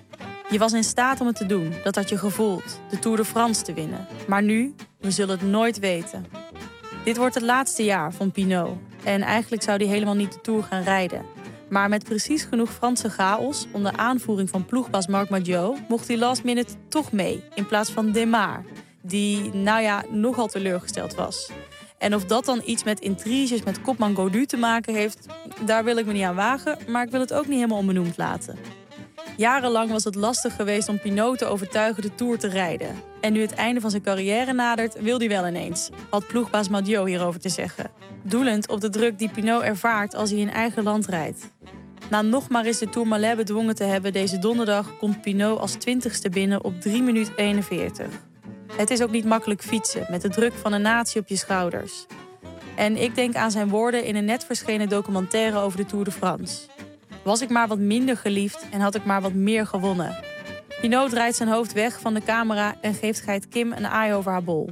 Je was in staat om het te doen, dat had je gevoeld. De Tour de France te winnen. Maar nu, we zullen het nooit weten. Dit wordt het laatste jaar van Pinot. En eigenlijk zou hij helemaal niet de Tour gaan rijden. Maar met precies genoeg Franse chaos, onder aanvoering van ploegbaas Marc Madiot, mocht hij last minute toch mee, in plaats van Demar, die, nogal teleurgesteld was. En of dat dan iets met intriges met kopman Gaudu te maken heeft, daar wil ik me niet aan wagen, maar ik wil het ook niet helemaal onbenoemd laten. Jarenlang was het lastig geweest om Pinot te overtuigen de Tour te rijden. En nu het einde van zijn carrière nadert, wil hij wel ineens, had ploegbaas Madiot hierover te zeggen. Doelend op de druk die Pinot ervaart als hij in eigen land rijdt. Na nog maar eens de Tourmalet bedwongen te hebben deze donderdag, komt Pinot als 20ste binnen op 3 minuten 41. Het is ook niet makkelijk fietsen met de druk van een natie op je schouders. En ik denk aan zijn woorden in een net verschenen documentaire over de Tour de France. Was ik maar wat minder geliefd en had ik maar wat meer gewonnen. Pinot draait zijn hoofd weg van de camera en geeft geit Kim een aai over haar bol.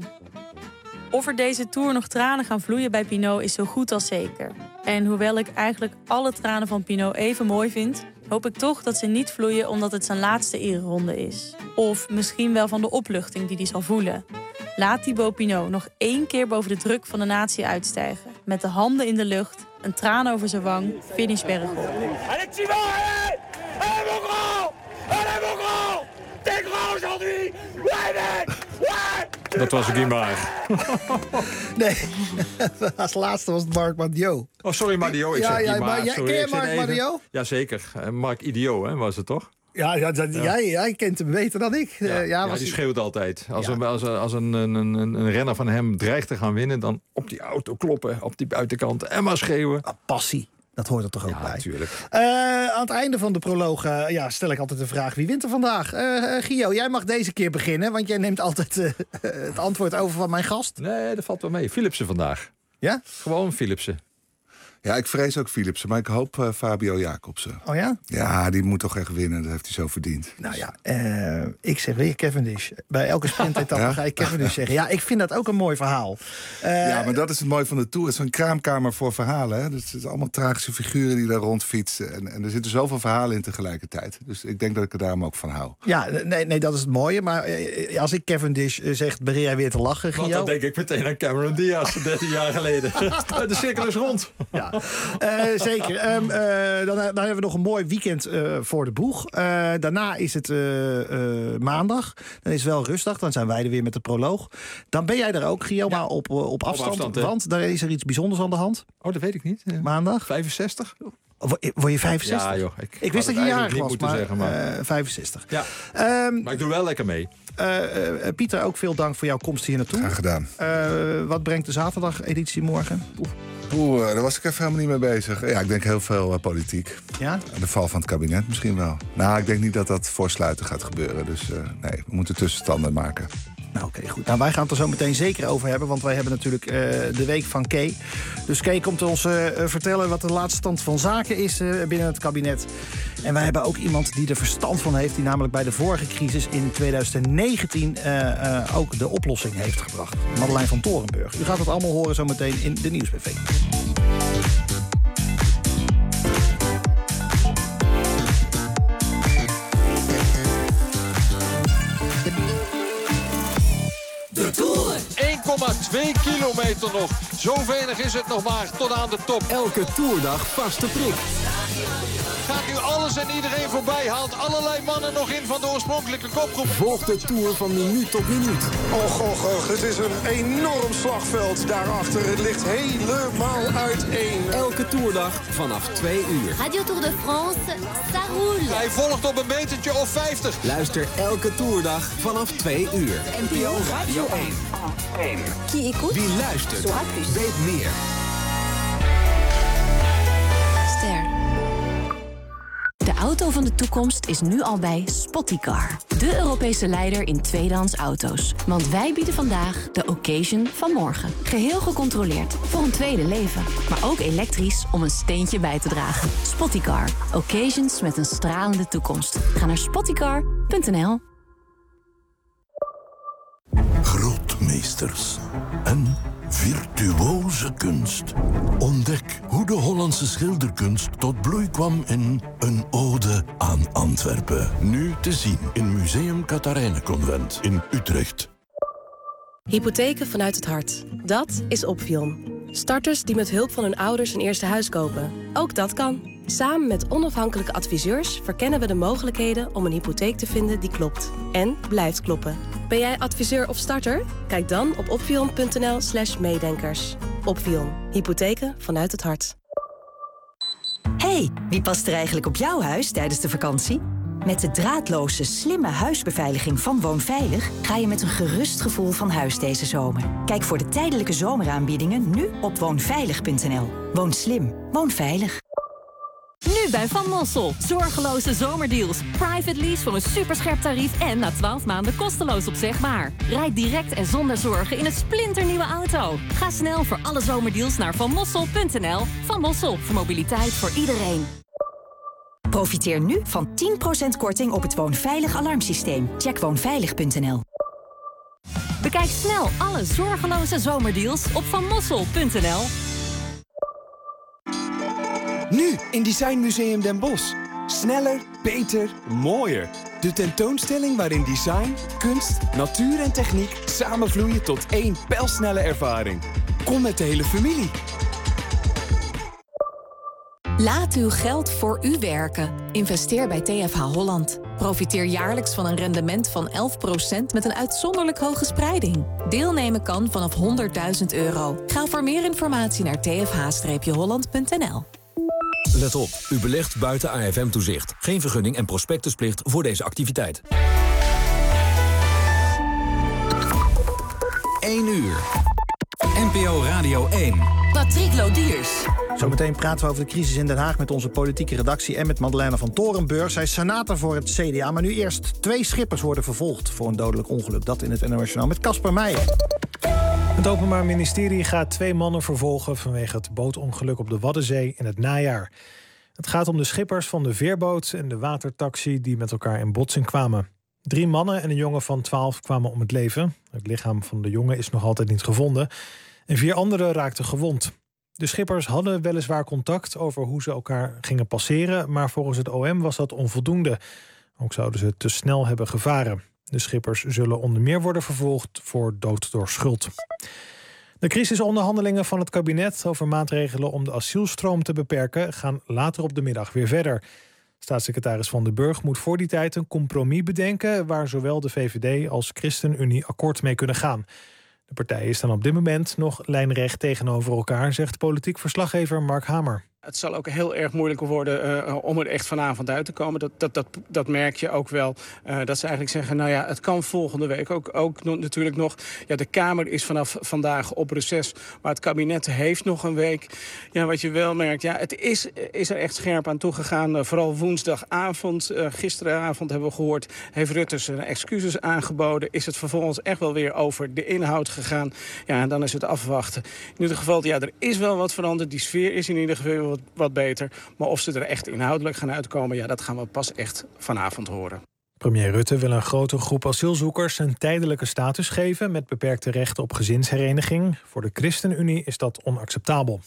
Of er deze tour nog tranen gaan vloeien bij Pinot is zo goed als zeker. En hoewel ik eigenlijk alle tranen van Pinot even mooi vind, hoop ik toch dat ze niet vloeien omdat het zijn laatste ereronde is. Of misschien wel van de opluchting die hij zal voelen. Laat Thibaut Pinot nog 1 keer boven de druk van de natie uitstijgen. Met de handen in de lucht, een traan over zijn wang, finish bergop. Allez Thibaut, allez! Allez mon grand! Allez mon grand! T'es grand aujourd'hui! Ouais mec! Ouais! Dat was ik niet maar. Nee, als laatste was het Marc Madiot. Oh, sorry Madiot, ik zeg niet maar. Ken je Marc Madiot? Jazeker, Marc Idiot, hè, was het toch? Ja. Jij kent hem beter dan ik. Die schreeuwt altijd. Als een renner van hem dreigt te gaan winnen, dan op die auto kloppen, op die buitenkant en maar schreeuwen. Passie. Dat hoort er toch ook bij? Ja, natuurlijk. Aan het einde van de proloog stel ik altijd de vraag: wie wint er vandaag? Gio, jij mag deze keer beginnen, want jij neemt altijd het antwoord over van mijn gast. Nee, dat valt wel mee. Philipsen vandaag. Ja? Gewoon Philipsen. Ja, ik vrees ook Philipsen, maar ik hoop Fabio Jacobsen. Oh ja? Ja, die moet toch echt winnen. Dat heeft hij zo verdiend. Nou ja, ik zeg weer Cavendish. Bij elke sprintetappe ga ik Cavendish zeggen. Ja, ik vind dat ook een mooi verhaal. Ja, maar dat is het mooie van de Tour. Het is een kraamkamer voor verhalen. Hè? Dus het zijn allemaal tragische figuren die daar rondfietsen. En er zitten zoveel verhalen in tegelijkertijd. Dus ik denk dat ik er daarom ook van hou. Ja, nee, dat is het mooie. Maar als ik Cavendish zeg, begin jij weer te lachen, Gio? Want dan denk ik meteen aan Cameron Diaz, 13 jaar geleden. De cirkel is rond. Ja. Zeker. Dan hebben we nog een mooi weekend voor de boeg. Daarna is het maandag. Dan is het wel rustig. Dan zijn wij er weer met de proloog. Dan ben jij er ook, Gio, maar op afstand. Want daar is er iets bijzonders aan de hand. Oh, dat weet ik niet. Maandag. 65? Word je 65? Ja, joh. Ik wist dat je jarig was, maar, zeggen, maar 65. Ja. Maar ik doe wel lekker mee. Pieter, ook veel dank voor jouw komst hier naartoe. Graag gedaan. Wat brengt de zaterdag-editie morgen? Daar was ik even helemaal niet mee bezig. Ja, ik denk heel veel politiek. Ja? De val van het kabinet misschien wel. Nou, ik denk niet dat dat voor sluiten gaat gebeuren. Dus nee, we moeten tussenstanden maken. Nou, oké, goed. Nou, wij gaan het er zo meteen zeker over hebben, want wij hebben natuurlijk de week van Kay. Dus Kay komt ons vertellen wat de laatste stand van zaken is binnen het kabinet. En wij hebben ook iemand die er verstand van heeft, die namelijk bij de vorige crisis in 2019 ook de oplossing heeft gebracht. Madeleine van Torenburg. U gaat het allemaal horen zo meteen in de Nieuwsbv. De Tour. 1,2 kilometer nog. Zo weinig is het nog maar tot aan de top. Elke toerdag vaste prik. Gaat nu alles en iedereen voorbij. Haalt allerlei mannen nog in van de oorspronkelijke kopgroep. Volg de Tour van minuut tot minuut. Och, het is een enorm slagveld daarachter. Het ligt helemaal uiteen. Elke toerdag vanaf 2 uur. Radio Tour de France, ça roule. Hij volgt op een metertje of 50. Luister elke toerdag vanaf 2 uur. NPO Radio 1. Qui écoute? Wie luistert, weet meer. Ster. De auto van de toekomst is nu al bij Spottycar. De Europese leider in tweedehands auto's. Want wij bieden vandaag de occasion van morgen. Geheel gecontroleerd voor een tweede leven. Maar ook elektrisch om een steentje bij te dragen. Spottycar. Occasions met een stralende toekomst. Ga naar spottycar.nl. Grootmeesters en virtuoze kunst. Ontdek hoe de Hollandse schilderkunst tot bloei kwam in een ode aan Antwerpen. Nu te zien in Museum Catharijneconvent in Utrecht. Hypotheken vanuit het hart. Dat is Opvion. Starters die met hulp van hun ouders een eerste huis kopen. Ook dat kan. Samen met onafhankelijke adviseurs verkennen we de mogelijkheden om een hypotheek te vinden die klopt. En blijft kloppen. Ben jij adviseur of starter? Kijk dan op opvion.nl/meedenkers. Opvion. Hypotheken vanuit het hart. Hey, wie past er eigenlijk op jouw huis tijdens de vakantie? Met de draadloze, slimme huisbeveiliging van Woonveilig ga je met een gerust gevoel van huis deze zomer. Kijk voor de tijdelijke zomeraanbiedingen nu op woonveilig.nl. Woon slim, woon veilig. Nu bij Van Mossel. Zorgeloze zomerdeals. Private lease voor een superscherp tarief en na 12 maanden kosteloos opzegbaar. Rijd direct en zonder zorgen in een splinternieuwe auto. Ga snel voor alle zomerdeals naar vanmossel.nl. Van Mossel, voor mobiliteit voor iedereen. Profiteer nu van 10% korting op het Woonveilig alarmsysteem. Check woonveilig.nl. Bekijk snel alle zorgeloze zomerdeals op vanmossel.nl. Nu in Design Museum Den Bosch. Sneller, beter, mooier. De tentoonstelling waarin design, kunst, natuur en techniek samenvloeien tot één pijlsnelle ervaring. Kom met de hele familie. Laat uw geld voor u werken. Investeer bij TFH Holland. Profiteer jaarlijks van een rendement van 11% met een uitzonderlijk hoge spreiding. Deelnemen kan vanaf €100.000. Ga voor meer informatie naar tfh-holland.nl. Let op, u belegt buiten AFM-toezicht. Geen vergunning en prospectusplicht voor deze activiteit. 1 uur. NPO Radio 1. Patrick Lodiers. Zometeen praten we over de crisis in Den Haag met onze politieke redactie en met Madeleine van Torenburg. Zij is senator voor het CDA, maar nu eerst 2 schippers worden vervolgd voor een dodelijk ongeluk. Dat in het NOS Journaal met Casper Meijer. Het Openbaar Ministerie gaat 2 mannen vervolgen vanwege het bootongeluk op de Waddenzee in het najaar. Het gaat om de schippers van de veerboot en de watertaxi die met elkaar in botsing kwamen. 3 mannen en een jongen van 12 kwamen om het leven. Het lichaam van de jongen is nog altijd niet gevonden. En 4 anderen raakten gewond. De schippers hadden weliswaar contact over hoe ze elkaar gingen passeren, maar volgens het OM was dat onvoldoende. Ook zouden ze te snel hebben gevaren. De schippers zullen onder meer worden vervolgd voor dood door schuld. De crisisonderhandelingen van het kabinet over maatregelen om de asielstroom te beperken gaan later op de middag weer verder. Staatssecretaris Van den Burg moet voor die tijd een compromis bedenken waar zowel de VVD als ChristenUnie akkoord mee kunnen gaan. De partijen staan op dit moment nog lijnrecht tegenover elkaar, zegt politiek verslaggever Mark Hamer. Het zal ook heel erg moeilijk worden om er echt vanavond uit te komen. Dat merk je ook wel. Dat ze eigenlijk zeggen, nou ja, het kan volgende week ook natuurlijk nog. Ja, de Kamer is vanaf vandaag op reces, maar het kabinet heeft nog een week. Ja, wat je wel merkt, ja, het is er echt scherp aan toegegaan. Vooral woensdagavond, gisteravond hebben we gehoord, heeft Rutte zijn excuses aangeboden. Is het vervolgens echt wel weer over de inhoud gegaan. Ja, en dan is het afwachten. In ieder geval, ja, er is wel wat veranderd. Die sfeer is in ieder geval wat beter. Maar of ze er echt inhoudelijk gaan uitkomen, ja, dat gaan we pas echt vanavond horen. Premier Rutte wil een grote groep asielzoekers een tijdelijke status geven met beperkte rechten op gezinshereniging. Voor de ChristenUnie is dat onacceptabel.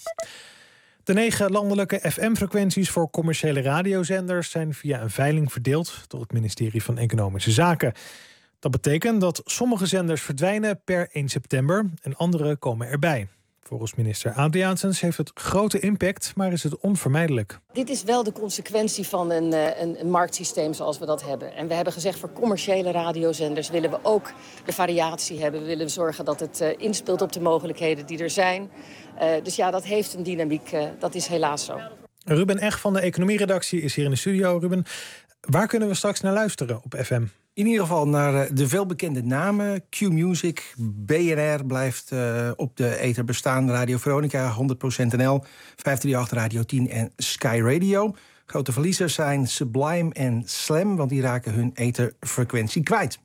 De 9 landelijke FM-frequenties voor commerciële radiozenders zijn via een veiling verdeeld door het ministerie van Economische Zaken. Dat betekent dat sommige zenders verdwijnen per 1 september en andere komen erbij. Volgens minister Adriaansens heeft het grote impact, maar is het onvermijdelijk. Dit is wel de consequentie van een marktsysteem zoals we dat hebben. En we hebben gezegd, voor commerciële radiozenders willen we ook de variatie hebben. We willen zorgen dat het inspeelt op de mogelijkheden die er zijn. Dus ja, dat heeft een dynamiek. Dat is helaas zo. Ruben Eg van de economieredactie is hier in de studio. Ruben, waar kunnen we straks naar luisteren op FM? In ieder geval naar de veelbekende namen. Q-Music, BNR blijft op de ether bestaan. Radio Veronica, 100% NL, 538 Radio 10 en Sky Radio. Grote verliezers zijn Sublime en Slam, want die raken hun etherfrequentie kwijt.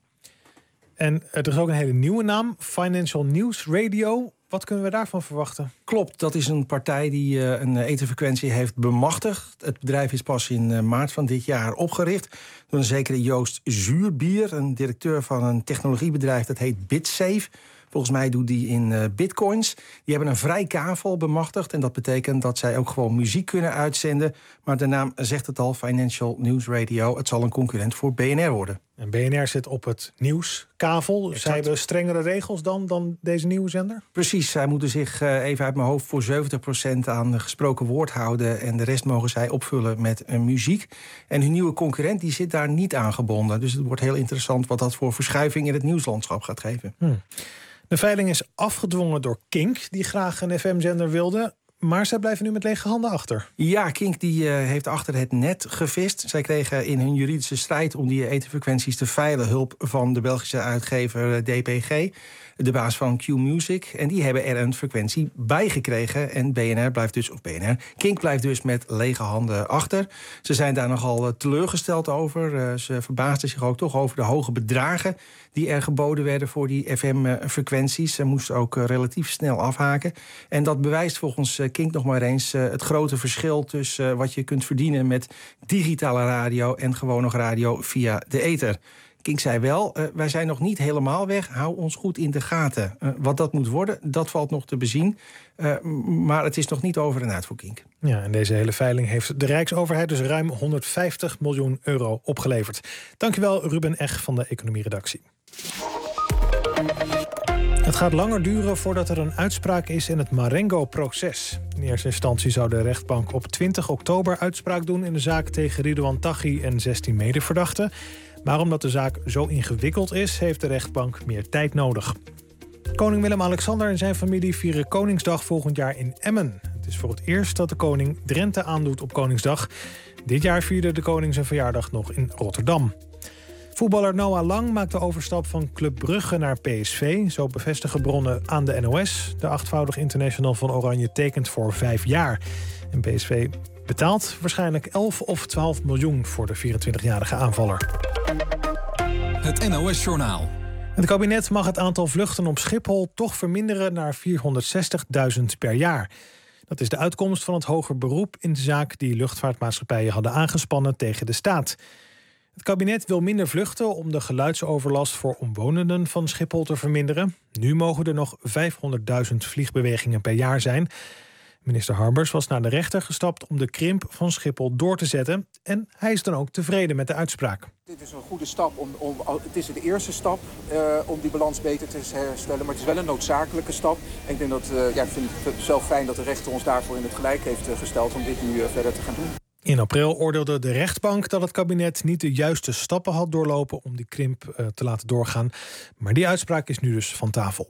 En er is ook een hele nieuwe naam, Financial News Radio. Wat kunnen we daarvan verwachten? Klopt, dat is een partij die een etherfrequentie heeft bemachtigd. Het bedrijf is pas in maart van dit jaar opgericht door een zekere Joost Zuurbier, een directeur van een technologiebedrijf dat heet BitSafe. Volgens mij doet die in bitcoins. Die hebben een vrij kavel bemachtigd. En dat betekent dat zij ook gewoon muziek kunnen uitzenden. Maar de naam zegt het al, Financial News Radio. Het zal een concurrent voor BNR worden. En BNR zit op het nieuwskavel. Zij hebben strengere regels dan deze nieuwe zender? Precies, zij moeten zich even uit mijn hoofd voor 70% aan gesproken woord houden. En de rest mogen zij opvullen met muziek. En hun nieuwe concurrent die zit daar niet aan gebonden. Dus het wordt heel interessant wat dat voor verschuiving in het nieuwslandschap gaat geven. De veiling is afgedwongen door Kink, die graag een FM-zender wilde. Maar zij blijven nu met lege handen achter. Ja, Kink die heeft achter het net gevist. Zij kregen in hun juridische strijd om die etherfrequenties te veilen hulp van de Belgische uitgever DPG, de baas van Q-Music. En die hebben er een frequentie bij gekregen. En Kink blijft dus met lege handen achter. Ze zijn daar nogal teleurgesteld over. Ze verbaasden zich ook toch over de hoge bedragen die er geboden werden voor die FM-frequenties. Ze moesten ook relatief snel afhaken. En dat bewijst volgens Kink nog maar eens het grote verschil tussen wat je kunt verdienen met digitale radio en gewoon nog radio via de ether. Kink zei wel, wij zijn nog niet helemaal weg. Hou ons goed in de gaten. Wat dat moet worden, dat valt nog te bezien. Maar het is nog niet over en uit voor Kink. Ja, en deze hele veiling heeft de Rijksoverheid dus ruim 150 miljoen euro opgeleverd. Dankjewel, Ruben Eg van de economieredactie. Het gaat langer duren voordat er een uitspraak is in het Marengo-proces. In eerste instantie zou de rechtbank op 20 oktober uitspraak doen in de zaak tegen Ridouan Taghi en 16 medeverdachten. Maar omdat de zaak zo ingewikkeld is, heeft de rechtbank meer tijd nodig. Koning Willem-Alexander en zijn familie vieren Koningsdag volgend jaar in Emmen. Het is voor het eerst dat de koning Drenthe aandoet op Koningsdag. Dit jaar vierde de koning zijn verjaardag nog in Rotterdam. Voetballer Noah Lang maakt de overstap van Club Brugge naar PSV. Zo bevestigen bronnen aan de NOS. De 8-voudig international van Oranje tekent voor 5 jaar. En PSV betaalt waarschijnlijk 11 of 12 miljoen voor de 24-jarige aanvaller. Het NOS-journaal. Het kabinet mag het aantal vluchten op Schiphol toch verminderen naar 460.000 per jaar. Dat is de uitkomst van het hoger beroep in de zaak die luchtvaartmaatschappijen hadden aangespannen tegen de staat. Het kabinet wil minder vluchten om de geluidsoverlast voor omwonenden van Schiphol te verminderen. Nu mogen er nog 500.000 vliegbewegingen per jaar zijn. Minister Harbers was naar de rechter gestapt om de krimp van Schiphol door te zetten. En hij is dan ook tevreden met de uitspraak. Dit is een goede stap. Het is de eerste stap om die balans beter te herstellen. Maar het is wel een noodzakelijke stap. En ik denk dat, ik vind het zelf fijn dat de rechter ons daarvoor in het gelijk heeft gesteld om dit nu verder te gaan doen. In april oordeelde de rechtbank dat het kabinet niet de juiste stappen had doorlopen om die krimp te laten doorgaan. Maar die uitspraak is nu dus van tafel.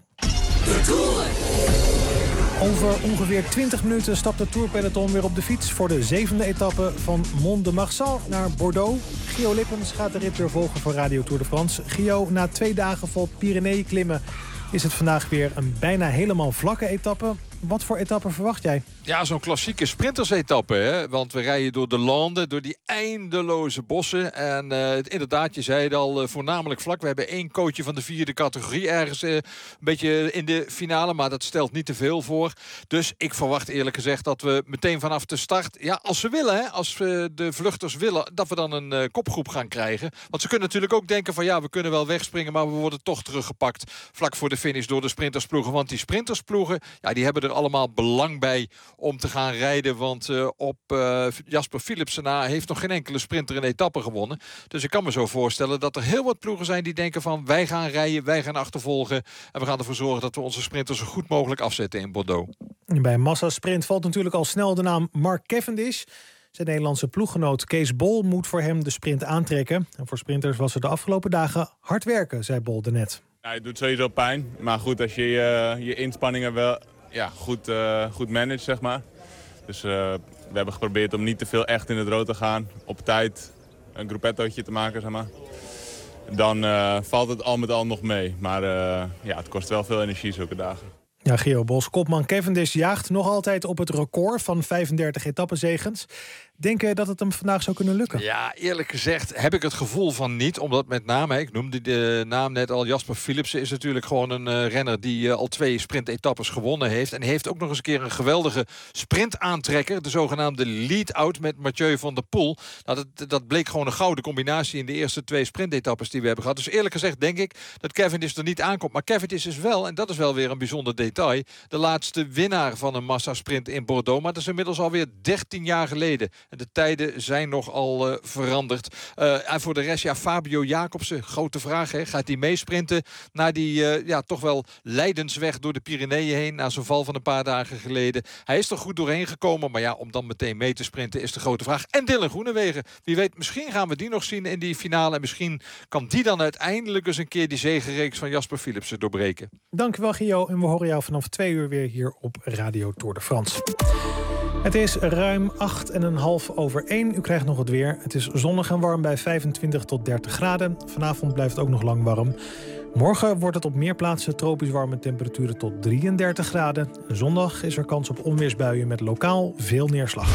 Over ongeveer 20 minuten stapt het tourpeloton weer op de fiets voor de 7e etappe van Mont de Marsan naar Bordeaux. Gio Lippens gaat de rit weer volgen voor Radio Tour de France. Gio, na 2 dagen vol Pyreneeën klimmen is het vandaag weer een bijna helemaal vlakke etappe. Wat voor etappe verwacht jij? Ja, zo'n klassieke sprintersetappe, hè? Want we rijden door de landen, door die eindeloze bossen. En inderdaad, je zei het al, voornamelijk vlak. We hebben 1 coachje van de 4e categorie ergens een beetje in de finale. Maar dat stelt niet te veel voor. Dus ik verwacht eerlijk gezegd dat we meteen vanaf de start... Ja, als ze willen, hè, als we de vluchters willen, dat we dan een kopgroep gaan krijgen. Want ze kunnen natuurlijk ook denken van ja, we kunnen wel wegspringen, maar we worden toch teruggepakt vlak voor de finish door de sprintersploegen. Want die sprintersploegen, ja, die hebben er allemaal belang bij om te gaan rijden. Want op Jasper Philipsen na heeft nog geen enkele sprinter een etappe gewonnen. Dus ik kan me zo voorstellen dat er heel wat ploegen zijn die denken van wij gaan rijden, wij gaan achtervolgen. En we gaan ervoor zorgen dat we onze sprinters zo goed mogelijk afzetten in Bordeaux. Bij een massasprint valt natuurlijk al snel de naam Mark Cavendish. Zijn Nederlandse ploeggenoot Kees Bol moet voor hem de sprint aantrekken. En voor sprinters was het de afgelopen dagen hard werken, zei Bol daarnet. Ja, het doet sowieso pijn. Maar goed, als je je inspanningen wel goed managt, zeg maar. Dus we hebben geprobeerd om niet te veel echt in het rood te gaan. Op tijd een gruppettootje te maken, zeg maar. Dan valt het al met al nog mee. Maar het kost wel veel energie zulke dagen. Ja, Gio Bos, kopman Cavendish jaagt nog altijd op het record van 35 etappezegens. Denk je dat het hem vandaag zou kunnen lukken? Ja, eerlijk gezegd heb ik het gevoel van niet. Omdat met name, ik noemde de naam net al, Jasper Philipsen is natuurlijk gewoon een renner die al 2 sprintetappes gewonnen heeft. En heeft ook nog eens een keer een geweldige sprintaantrekker. De zogenaamde lead-out met Mathieu van der Poel. Nou, dat bleek gewoon een gouden combinatie in de eerste 2 sprintetappes die we hebben gehad. Dus eerlijk gezegd denk ik dat Cavendish er niet aankomt. Maar Cavendish is wel, en dat is wel weer een bijzonder detail, de laatste winnaar van een massasprint in Bordeaux. Maar dat is inmiddels alweer 13 jaar geleden. En de tijden zijn nogal veranderd. En voor de rest, ja, Fabio Jacobsen, grote vraag. Hè? Gaat hij meesprinten naar die toch wel lijdensweg door de Pyreneeën heen, na zijn val van een paar dagen geleden? Hij is er goed doorheen gekomen, maar ja, om dan meteen mee te sprinten is de grote vraag. En Dylan Groenewegen, wie weet, misschien gaan we die nog zien in die finale. En misschien kan die dan uiteindelijk eens een keer die zegenreeks van Jasper Philipsen doorbreken. Dankjewel, Gio. En we horen jou vanaf 2 uur weer hier op Radio Tour de France. Het is ruim 1:08. U krijgt nog het weer. Het is zonnig en warm bij 25 tot 30 graden. Vanavond blijft het ook nog lang warm. Morgen wordt het op meer plaatsen tropisch warme temperaturen tot 33 graden. Zondag is er kans op onweersbuien met lokaal veel neerslag.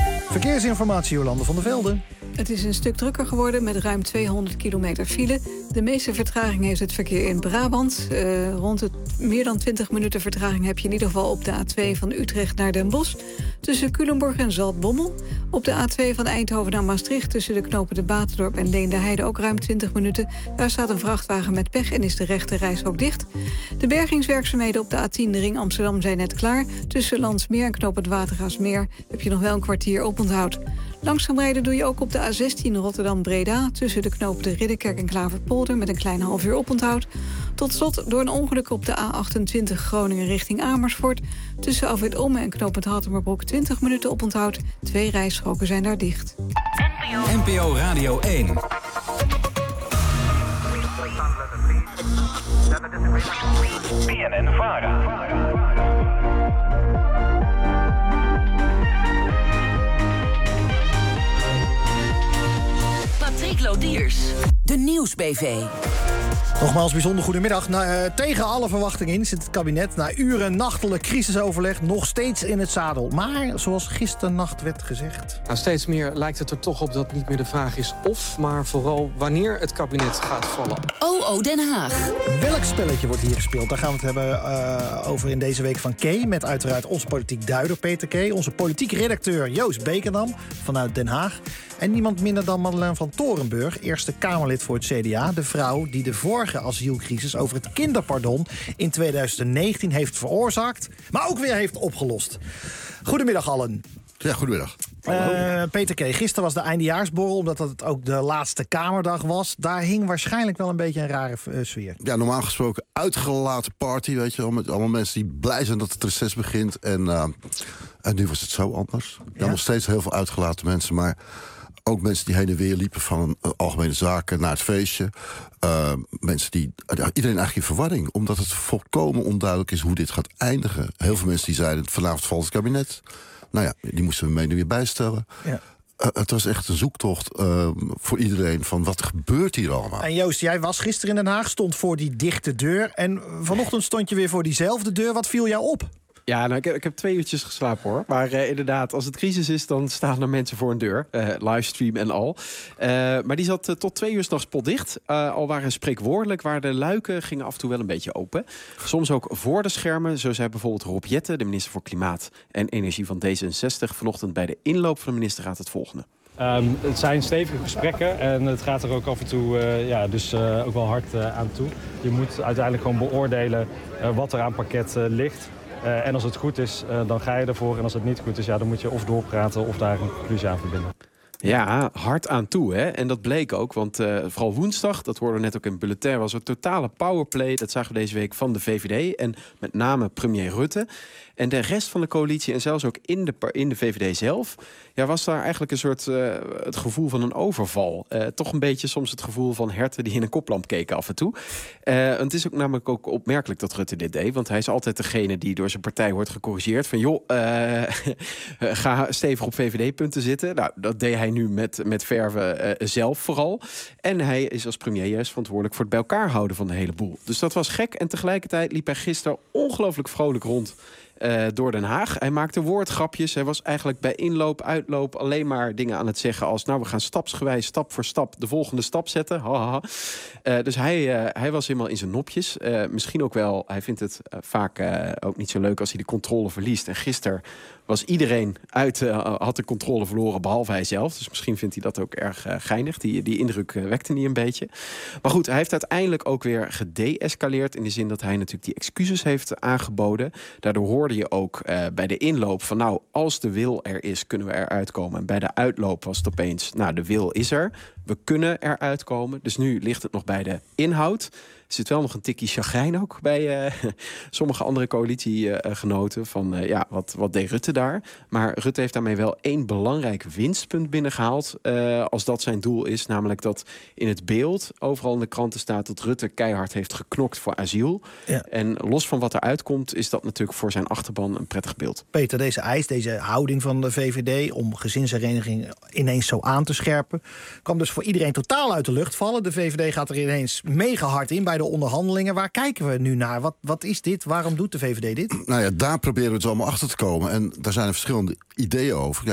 Verkeersinformatie, Jolande van der Velde. Het is een stuk drukker geworden met ruim 200 kilometer file. De meeste vertraging heeft het verkeer in Brabant. Rond het meer dan 20 minuten vertraging heb je in ieder geval op de A2 van Utrecht naar Den Bosch. Tussen Culemborg en Zaltbommel. Op de A2 van Eindhoven naar Maastricht tussen de knopen de Batendorp en Leende-Heide ook ruim 20 minuten. Daar staat een vrachtwagen met pech en is de rechte reishok dicht. De bergingswerkzaamheden op de A10 de ring Amsterdam zijn net klaar. Tussen Landsmeer en knooppunt Watergraafsmeer heb je nog wel een kwartier oponthoud. Langzaam rijden doe je ook op de A16 Rotterdam-Breda... tussen de knopen de Ridderkerk en Klaverpolder met een klein half uur oponthoud. Tot slot door een ongeluk op de A28 Groningen richting Amersfoort... tussen Afrit Omme en knooppunt Hattemerbroek 20 minuten oponthoud. 2 rijstroken zijn daar dicht. NPO Radio 1. BNN-VARA. Patrick Lodiers. De Nieuwsbv. Nogmaals bijzonder goedemiddag. Tegen alle verwachtingen in zit het kabinet na uren nachtelijk crisisoverleg nog steeds in het zadel. Maar zoals gisternacht werd gezegd... Nou, steeds meer lijkt het er toch op dat niet meer de vraag is of... maar vooral wanneer het kabinet gaat vallen. OO Den Haag. Welk spelletje wordt hier gespeeld? Daar gaan we het hebben over in deze week van Kee... met uiteraard onze politiek duider Peter Kee... onze politiek redacteur Joost Bekerdam vanuit Den Haag... en niemand minder dan Madeleine van Torenburg... Eerste Kamerlid voor het CDA. De vrouw die de vorige asielcrisis over het kinderpardon... in 2019 heeft veroorzaakt, maar ook weer heeft opgelost. Goedemiddag allen. Ja, goedemiddag. Peter Kee, gisteren was de eindejaarsborrel... omdat het ook de laatste Kamerdag was. Daar hing waarschijnlijk wel een beetje een rare sfeer. Ja, normaal gesproken uitgelaten party, weet je wel... met allemaal mensen die blij zijn dat het reces begint. En nu was het zo anders. Ja, nog steeds heel veel uitgelaten mensen, maar... ook mensen die heen en weer liepen van algemene zaken naar het feestje. Mensen die... iedereen eigenlijk in verwarring. Omdat het volkomen onduidelijk is hoe dit gaat eindigen. Heel veel mensen die zeiden, vanavond valt het kabinet. Nou ja, die moesten we mee weer bijstellen. Ja. Het was echt een zoektocht voor iedereen van wat gebeurt hier allemaal. En Joost, jij was gisteren in Den Haag, stond voor die dichte deur. En vanochtend stond je weer voor diezelfde deur. Wat viel jou op? Ja, nou, ik heb 2 uurtjes geslapen hoor. Maar inderdaad, als het crisis is, dan staan er mensen voor een deur. Livestream en al. Maar die zat tot 2 uur 's nachts potdicht. Al waren spreekwoordelijk, waar de luiken gingen af en toe wel een beetje open. Soms ook voor de schermen. Zo zei bijvoorbeeld Rob Jetten, de minister voor Klimaat en Energie van D66... vanochtend bij de inloop van de ministerraad het volgende. Het zijn stevige gesprekken en het gaat er ook af en toe ook wel hard aan toe. Je moet uiteindelijk gewoon beoordelen wat er aan pakket ligt... en als het goed is, dan ga je ervoor. En als het niet goed is, dan moet je of doorpraten of daar een conclusie aan verbinden. Ja, hard aan toe, hè? En dat bleek ook, want vooral woensdag, dat hoorden we net ook in het bulletin... was een totale powerplay, dat zagen we deze week van de VVD... en met name premier Rutte. En de rest van de coalitie en zelfs ook in de VVD zelf... ja, was daar eigenlijk een soort het gevoel van een overval. Toch een beetje soms het gevoel van herten die in een koplamp keken af en toe. Het is ook namelijk ook opmerkelijk dat Rutte dit deed... want hij is altijd degene die door zijn partij wordt gecorrigeerd... van joh, ga stevig op VVD-punten zitten. Nou, dat deed hij nu met verve zelf vooral. En hij is als premier juist verantwoordelijk voor het bij elkaar houden van de hele boel. Dus dat was gek en tegelijkertijd liep hij gisteren ongelooflijk vrolijk rond... door Den Haag. Hij maakte woordgrapjes. Hij was eigenlijk bij inloop, uitloop alleen maar dingen aan het zeggen als... nou, we gaan stapsgewijs, stap voor stap de volgende stap zetten. Dus hij was helemaal in zijn nopjes. Misschien ook wel, hij vindt het vaak ook niet zo leuk als hij de controle verliest. En gisteren was iedereen had de controle verloren, behalve hij zelf. Dus misschien vindt hij dat ook erg geinig. Die indruk wekte hij een beetje. Maar goed, hij heeft uiteindelijk ook weer gedeescaleerd... in de zin dat hij natuurlijk die excuses heeft aangeboden. Daardoor hoorde je ook bij de inloop van... nou, als de wil er is, kunnen we eruit komen. En bij de uitloop was het opeens, nou, de wil is er. We kunnen eruit komen. Dus nu ligt het nog bij de inhoud. Er zit wel nog een tikkie chagrijn ook bij sommige andere coalitiegenoten. Van wat deed Rutte daar? Maar Rutte heeft daarmee wel 1 belangrijk winstpunt binnengehaald. Als dat zijn doel is. Namelijk dat in het beeld overal in de kranten staat... dat Rutte keihard heeft geknokt voor asiel. Ja. En los van wat eruit komt... is dat natuurlijk voor zijn achterban een prettig beeld. Peter, deze eis, deze houding van de VVD... om gezinshereniging ineens zo aan te scherpen... kwam dus voor iedereen totaal uit de lucht vallen. De VVD gaat er ineens mega hard in bij de onderhandelingen. Waar kijken we nu naar? Wat is dit? Waarom doet de VVD dit? Nou ja, daar proberen we het allemaal achter te komen. En daar zijn er verschillende ideeën over. Kijk,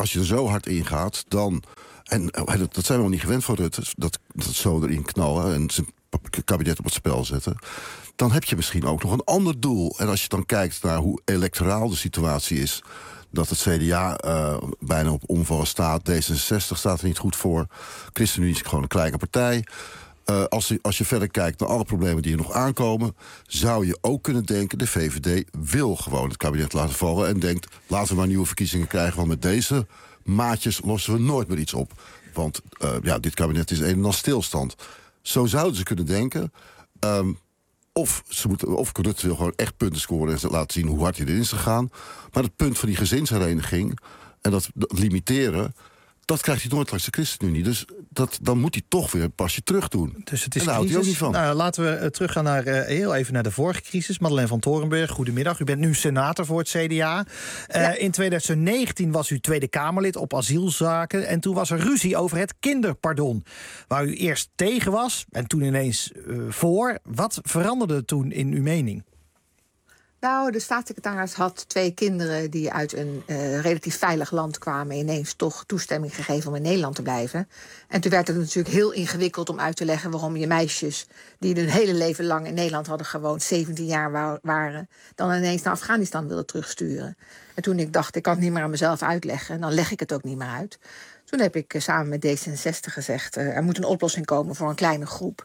als je er zo hard in gaat, dan... En dat zijn we nog niet gewend van Rutte, dat zo erin knallen en zijn kabinet op het spel zetten. Dan heb je misschien ook nog een ander doel. En als je dan kijkt naar hoe electoraal de situatie is, dat het CDA bijna op omvallen staat, D66 staat er niet goed voor, ChristenUnie is gewoon een kleine partij. Als je verder kijkt naar alle problemen die er nog aankomen, zou je ook kunnen denken, de VVD wil gewoon het kabinet laten vallen en denkt, laten we maar nieuwe verkiezingen krijgen, want met deze maatjes lossen we nooit meer iets op. Want dit kabinet is een en al stilstand. Zo zouden ze kunnen denken. Of Rutte wil gewoon echt punten scoren en laten zien hoe hard hij erin is gegaan. Maar het punt van die gezinshereniging en dat limiteren, dat krijgt hij nooit langs de ChristenUnie. Dus dan moet hij toch weer een pasje terug doen. Dus het is en daar houdt hij ook niet van. Nou, laten we teruggaan naar heel even naar de vorige crisis. Madeleine van Torenburg, goedemiddag. U bent nu senator voor het CDA. In 2019 was u Tweede Kamerlid op asielzaken. En toen was er ruzie over het kinderpardon. Waar u eerst tegen was en toen ineens voor. Wat veranderde toen in uw mening? Nou, de staatssecretaris had 2 kinderen die uit een relatief veilig land kwamen, ineens toch toestemming gegeven om in Nederland te blijven. En toen werd het natuurlijk heel ingewikkeld om uit te leggen waarom je meisjes die hun hele leven lang in Nederland hadden gewoond, 17 jaar waren, dan ineens naar Afghanistan wilden terugsturen. En toen ik dacht, ik kan het niet meer aan mezelf uitleggen, dan leg ik het ook niet meer uit. Toen heb ik samen met D66 gezegd, er moet een oplossing komen voor een kleine groep.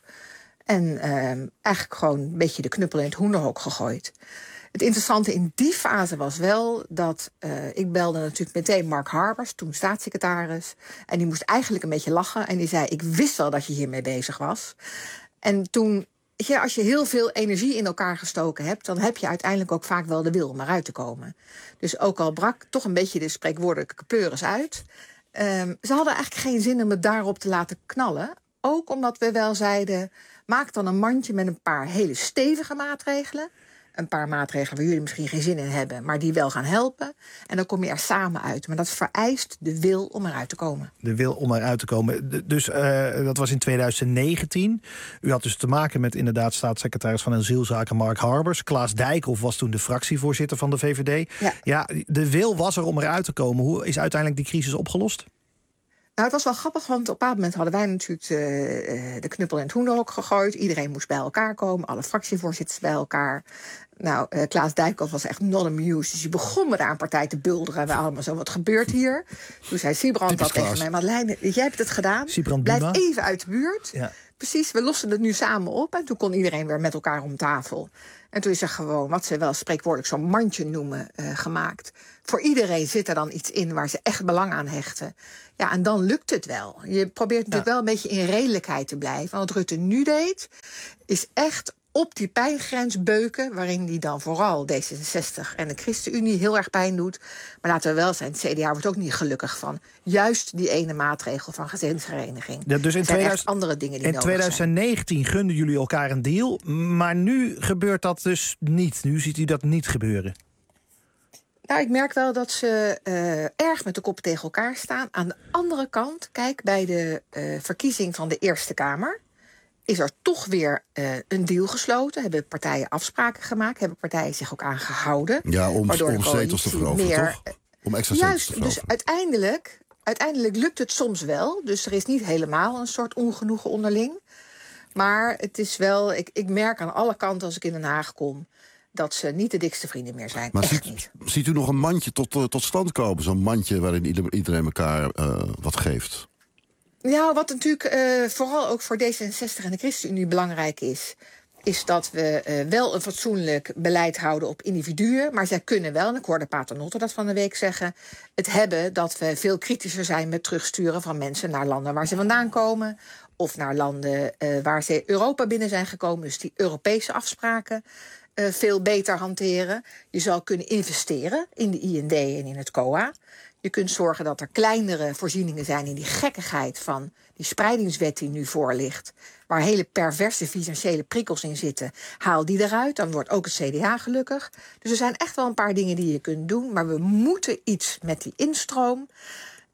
En eigenlijk gewoon een beetje de knuppel in het hoenderhok gegooid. Het interessante in die fase was wel dat ik belde natuurlijk meteen Mark Harbers, toen staatssecretaris. En die moest eigenlijk een beetje lachen. En die zei, ik wist wel dat je hiermee bezig was. En toen, als je heel veel energie in elkaar gestoken hebt, dan heb je uiteindelijk ook vaak wel de wil om eruit te komen. Dus ook al brak toch een beetje de spreekwoordelijke pleuris uit. Ze hadden eigenlijk geen zin om het daarop te laten knallen. Ook omdat we wel zeiden, maak dan een mandje met een paar hele stevige maatregelen. Een paar maatregelen waar jullie misschien geen zin in hebben, maar die wel gaan helpen. En dan kom je er samen uit. Maar dat vereist de wil om eruit te komen. De wil om eruit te komen. Dus dat was in 2019. U had dus te maken met inderdaad staatssecretaris van Asielzaken Mark Harbers. Klaas Dijkhoff was toen de fractievoorzitter van de VVD. Ja, de wil was er om eruit te komen. Hoe is uiteindelijk die crisis opgelost? Nou, het was wel grappig, want op een bepaald moment hadden wij natuurlijk de knuppel in het hoenderhok gegooid. Iedereen moest bij elkaar komen, alle fractievoorzitters bij elkaar. Nou, Klaas Dijkhoff was echt not amused, dus die begon met een partij te bulderen. En we allemaal zo, wat gebeurt hier? Toen zei Sybrand al tegen mij, Madeleine, jij hebt het gedaan. Blijf even uit de buurt. Ja. Precies, we lossen het nu samen op. En toen kon iedereen weer met elkaar om tafel. En toen is er gewoon, wat ze wel spreekwoordelijk zo'n mandje noemen, gemaakt. Voor iedereen zit er dan iets in waar ze echt belang aan hechten. Ja, en dan lukt het wel. Je probeert natuurlijk wel een beetje in redelijkheid te blijven. Want wat Rutte nu deed, is echt op die pijngrens beuken, waarin die dan vooral D66 en de ChristenUnie heel erg pijn doet. Maar laten we wel zijn, het CDA wordt ook niet gelukkig van juist die ene maatregel van gezinshereniging. Ja, dus in andere dingen die in 2019 gunden jullie elkaar een deal, maar nu gebeurt dat dus niet. Nu ziet u dat niet gebeuren. Nou, ik merk wel dat ze erg met de koppen tegen elkaar staan. Aan de andere kant, kijk, bij de verkiezing van de Eerste Kamer is er toch weer een deal gesloten. Hebben partijen afspraken gemaakt, hebben partijen zich ook aan gehouden. Ja, om zetels te veroveren, toch? Om extra zetels te veroveren. Dus uiteindelijk lukt het soms wel. Dus er is niet helemaal een soort ongenoegen onderling. Maar het is wel, ik merk aan alle kanten als ik in Den Haag kom, dat ze niet de dikste vrienden meer zijn. Maar echt niet. Ziet u nog een mandje tot stand komen? Zo'n mandje waarin iedereen elkaar wat geeft? Ja, wat natuurlijk vooral ook voor D66 en de ChristenUnie belangrijk is dat we wel een fatsoenlijk beleid houden op individuen. Maar zij kunnen wel, en ik hoorde Paternotte dat van de week zeggen, het hebben dat we veel kritischer zijn met terugsturen van mensen naar landen waar ze vandaan komen, of naar landen waar ze Europa binnen zijn gekomen. Dus die Europese afspraken veel beter hanteren. Je zal kunnen investeren in de IND en in het COA. Je kunt zorgen dat er kleinere voorzieningen zijn in die gekkigheid van die spreidingswet die nu voor ligt, waar hele perverse financiële prikkels in zitten. Haal die eruit, dan wordt ook het CDA gelukkig. Dus er zijn echt wel een paar dingen die je kunt doen, maar we moeten iets met die instroom.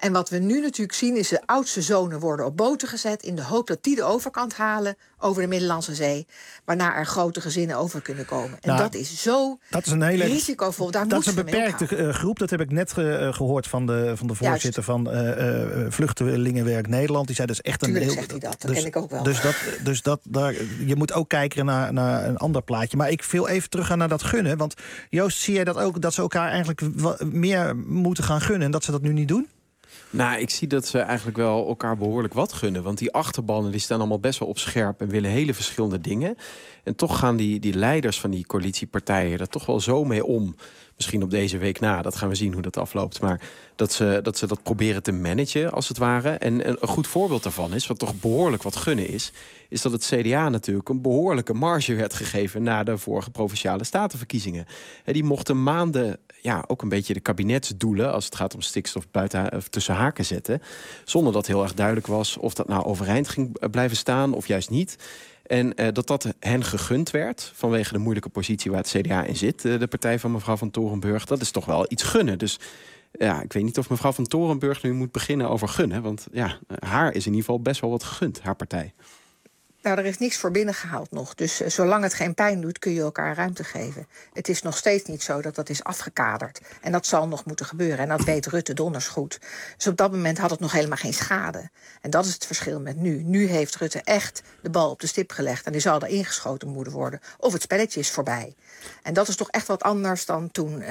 En wat we nu natuurlijk zien is de oudste zonen worden op boten gezet in de hoop dat die de overkant halen over de Middellandse Zee, waarna er grote gezinnen over kunnen komen. En dat is zo risicovol. Dat is een beperkte groep. Dat heb ik net gehoord van de voorzitter van Vluchtelingenwerk Nederland. Die zei dus echt Tuurlijk zegt hij dat. Dat ken ik ook wel. Dus je moet ook kijken naar een ander plaatje. Maar ik wil even teruggaan naar dat gunnen. Want Joost, zie jij dat ook, dat ze elkaar eigenlijk meer moeten gaan gunnen en dat ze dat nu niet doen? Nou, ik zie dat ze eigenlijk wel elkaar behoorlijk wat gunnen. Want die achterbannen die staan allemaal best wel op scherp en willen hele verschillende dingen. En toch gaan die leiders van die coalitiepartijen er toch wel zo mee om. Misschien op deze week na, dat gaan we zien hoe dat afloopt. Maar dat ze dat proberen te managen, als het ware. En een goed voorbeeld daarvan is, wat toch behoorlijk wat gunnen is dat het CDA natuurlijk een behoorlijke marge werd gegeven na de vorige Provinciale Statenverkiezingen. En die mochten maanden ook een beetje de kabinetsdoelen, als het gaat om stikstof tussen haken zetten, zonder dat heel erg duidelijk was of dat nou overeind ging blijven staan of juist niet. En dat hen gegund werd vanwege de moeilijke positie waar het CDA in zit, de partij van mevrouw Van Torenburg, dat is toch wel iets gunnen. Dus ja, ik weet niet of mevrouw Van Torenburg nu moet beginnen over gunnen, want haar is in ieder geval best wel wat gegund, haar partij. Nou, er is niks voor binnengehaald nog. Dus zolang het geen pijn doet, kun je elkaar ruimte geven. Het is nog steeds niet zo dat is afgekaderd. En dat zal nog moeten gebeuren. En dat weet Rutte donders goed. Dus op dat moment had het nog helemaal geen schade. En dat is het verschil met nu. Nu heeft Rutte echt de bal op de stip gelegd. En die zal er ingeschoten moeten worden. Of het spelletje is voorbij. En dat is toch echt wat anders dan toen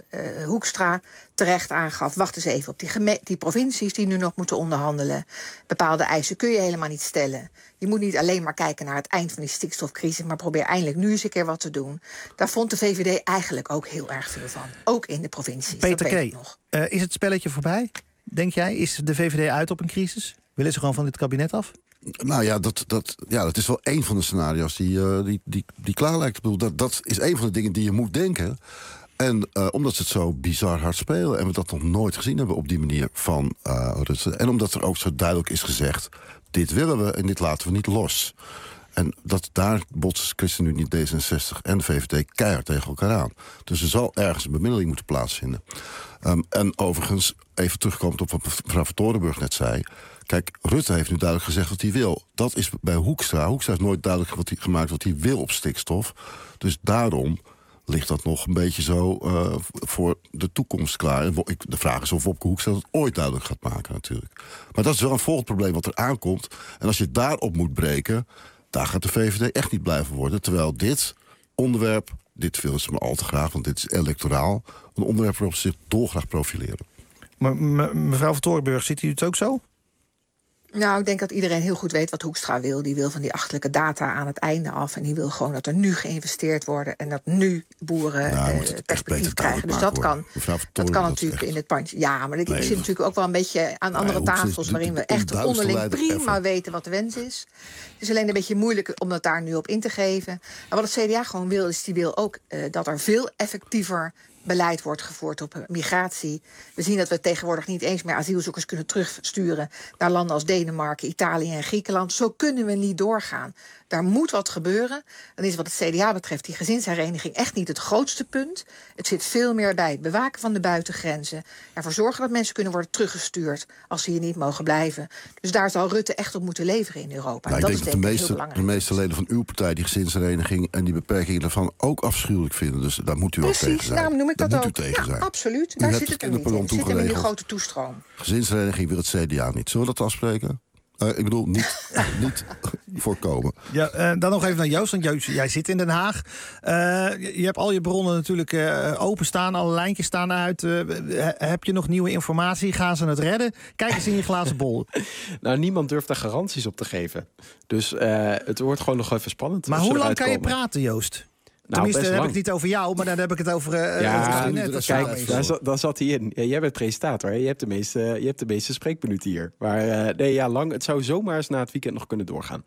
Hoekstra terecht aangaf. Wacht eens even op die provincies die nu nog moeten onderhandelen. Bepaalde eisen kun je helemaal niet stellen. Je moet niet alleen maar kijken naar het eind van die stikstofcrisis, maar probeer eindelijk nu eens een keer wat te doen. Daar vond de VVD eigenlijk ook heel erg veel van. Ook in de provincies. Peter K., is het spelletje voorbij? Denk jij? Is de VVD uit op een crisis? Willen ze gewoon van dit kabinet af? Nou ja, dat is wel één van de scenario's die klaar lijkt. Ik bedoel, dat is één van de dingen die je moet denken. En omdat ze het zo bizar hard spelen en we dat nog nooit gezien hebben op die manier van Rutte. En omdat er ook zo duidelijk is gezegd, dit willen we en dit laten we niet los. En daar botsen ChristenUnie, D66 en de VVD keihard tegen elkaar aan. Dus er zal ergens een bemiddeling moeten plaatsvinden. En overigens, even terugkomend op wat mevrouw Van Torenburg net zei. Kijk, Rutte heeft nu duidelijk gezegd wat hij wil. Dat is bij Hoekstra. Hoekstra heeft nooit duidelijk gemaakt wat hij wil op stikstof. Dus daarom ligt dat nog een beetje zo voor de toekomst klaar. En de vraag is of Wopke Hoekstra dat ooit duidelijk gaat maken natuurlijk. Maar dat is wel een volgend probleem wat er aankomt. En als je daarop moet breken, daar gaat de VVD echt niet blijven worden. Terwijl dit onderwerp, dit willen ze maar al te graag, want dit is electoraal, een onderwerp waarop ze zich dolgraag profileren. Maar mevrouw Van Torenburg, ziet u het ook zo? Nou, ik denk dat iedereen heel goed weet wat Hoekstra wil. Die wil van die achterlijke data aan het einde af. En die wil gewoon dat er nu geïnvesteerd wordt. En dat nu boeren perspectief krijgen. Dus dat kan natuurlijk in het pandje. Ja, maar ik zit natuurlijk ook wel een beetje aan andere tafels waarin we echt onderling prima weten wat de wens is. Het is alleen een beetje moeilijk om dat daar nu op in te geven. Maar wat het CDA gewoon wil, is die wil ook dat er veel effectiever beleid wordt gevoerd op migratie. We zien dat we tegenwoordig niet eens meer asielzoekers kunnen terugsturen naar landen als Denemarken, Italië en Griekenland. Zo kunnen we niet doorgaan. Daar moet wat gebeuren. Dan is wat het CDA betreft die gezinshereniging echt niet het grootste punt. Het zit veel meer bij het bewaken van de buitengrenzen. Ervoor zorgen dat mensen kunnen worden teruggestuurd als ze hier niet mogen blijven. Dus daar zal Rutte echt op moeten leveren in Europa. Nou, en dat ik denk dat de meeste leden van uw partij die gezinshereniging en die beperkingen daarvan ook afschuwelijk vinden. Dus daar moet u ook tegen zijn. Daarom noem ik dat ook. Ja, absoluut. Daar zit het er niet in. Het zit in die grote toestroom. Gezinshereniging wil het CDA niet. Zullen we dat afspreken? Ik bedoel, niet voorkomen. Ja, dan nog even naar Joost, want Joost, jij zit in Den Haag. Je hebt al je bronnen natuurlijk openstaan, alle lijntjes staan uit. Heb je nog nieuwe informatie? Gaan ze het redden? Kijk eens in je glazen bol. Nou, niemand durft daar garanties op te geven. Dus het wordt gewoon nog even spannend. Maar hoe lang kan je praten, Joost? Tenminste, dan heb ik het niet over jou, maar dan heb ik het over kijk, daar zat hij in. Ja, jij bent presentator, hè? Je hebt de meeste spreekminuten hier. Maar lang. Het zou zomaar eens na het weekend nog kunnen doorgaan.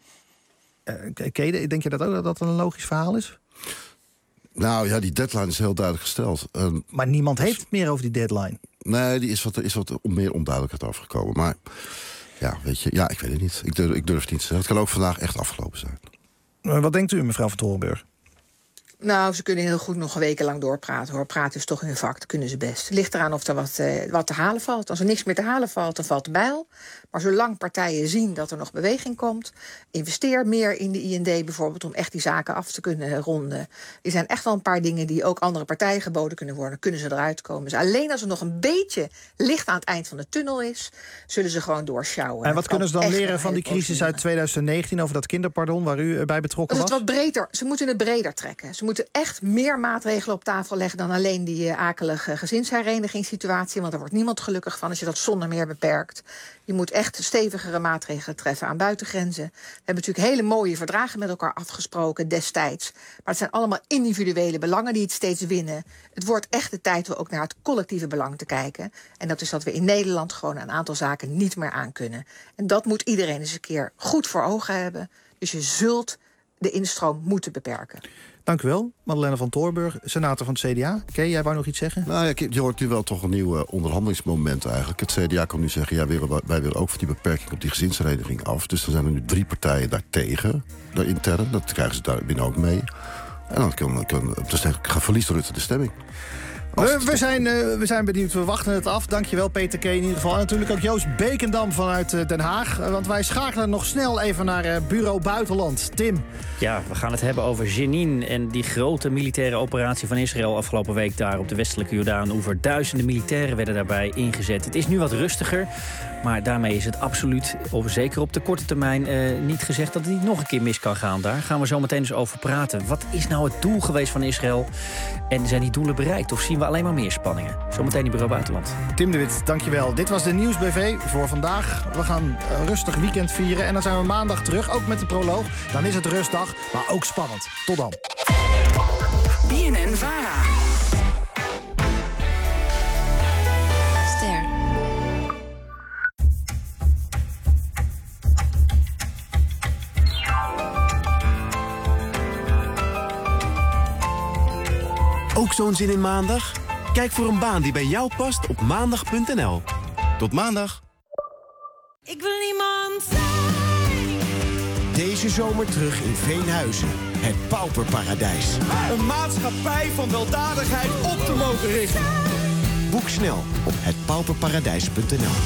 Denk je dat ook dat een logisch verhaal is? Nou ja, die deadline is heel duidelijk gesteld. Maar niemand heeft het meer over die deadline. Nee, die is wat meer onduidelijkheid afgekomen. Maar ja, weet je, ik weet het niet. Ik durf het niet te zeggen. Het kan ook vandaag echt afgelopen zijn. Wat denkt u, mevrouw Van Torenburg? Nou, ze kunnen heel goed nog wekenlang doorpraten, hoor. Praten is toch hun vak, dat kunnen ze best. Het ligt eraan of er wat te halen valt. Als er niks meer te halen valt, dan valt de bijl. Maar zolang partijen zien dat er nog beweging komt, investeer meer in de IND bijvoorbeeld, om echt die zaken af te kunnen ronden. Er zijn echt wel een paar dingen die ook andere partijen geboden kunnen worden. Kunnen ze eruit komen. Dus alleen als er nog een beetje licht aan het eind van de tunnel is, zullen ze gewoon doorsjouwen. En wat kunnen ze dan leren van die crisis uit 2019 over dat kinderpardon waar u bij betrokken was? Dat is wat breder. Ze moeten het breder trekken. Ze moeten echt meer maatregelen op tafel leggen dan alleen die akelige gezinsherenigingssituatie. Want daar wordt niemand gelukkig van als je dat zonder meer beperkt. Je moet echt stevigere maatregelen treffen aan buitengrenzen. We hebben natuurlijk hele mooie verdragen met elkaar afgesproken destijds. Maar het zijn allemaal individuele belangen die het steeds winnen. Het wordt echt de tijd om ook naar het collectieve belang te kijken. En dat is dat we in Nederland gewoon een aantal zaken niet meer aankunnen. En dat moet iedereen eens een keer goed voor ogen hebben. Dus je zult de instroom moeten beperken. Dank u wel, Madeleine van Toorburg, senator van het CDA. Kees, jij wou nog iets zeggen? Nou ja, je hoort nu wel toch een nieuw onderhandelingsmoment eigenlijk. Het CDA kan nu zeggen, ja, wij willen ook van die beperking op die gezinshereniging af. Dus er zijn er nu 3 partijen daartegen, daar intern. Dat krijgen ze daar binnen ook mee. En dan verliest Rutte de stemming. We zijn benieuwd, we wachten het af. Dankjewel Peter K. in ieder geval. En natuurlijk ook Joost Beekendam vanuit Den Haag. Want wij schakelen nog snel even naar Bureau Buitenland. Tim. Ja, we gaan het hebben over Jenin en die grote militaire operatie van Israël afgelopen week daar op de westelijke Jordaanoever. Duizenden militairen werden daarbij ingezet. Het is nu wat rustiger, maar daarmee is het absoluut, zeker op de korte termijn, niet gezegd dat het niet nog een keer mis kan gaan. Daar gaan we zo meteen eens over praten. Wat is nou het doel geweest van Israël? En zijn die doelen bereikt? Of zien we alleen maar meer spanningen? Zometeen in Bureau Buitenland. Tim de Wit, dankjewel. Dit was de Nieuwsbv voor vandaag. We gaan een rustig weekend vieren en dan zijn we maandag terug, ook met de proloog. Dan is het rustdag, maar ook spannend. Tot dan. BNN-VARA. Ster. Ook zo'n zin in maandag? Kijk voor een baan die bij jou past op maandag.nl. Tot maandag. Ik wil niemand zijn. Deze zomer terug in Veenhuizen. Het pauperparadijs. Een maatschappij van weldadigheid op te mogen richten. Boek snel op hetpauperparadijs.nl.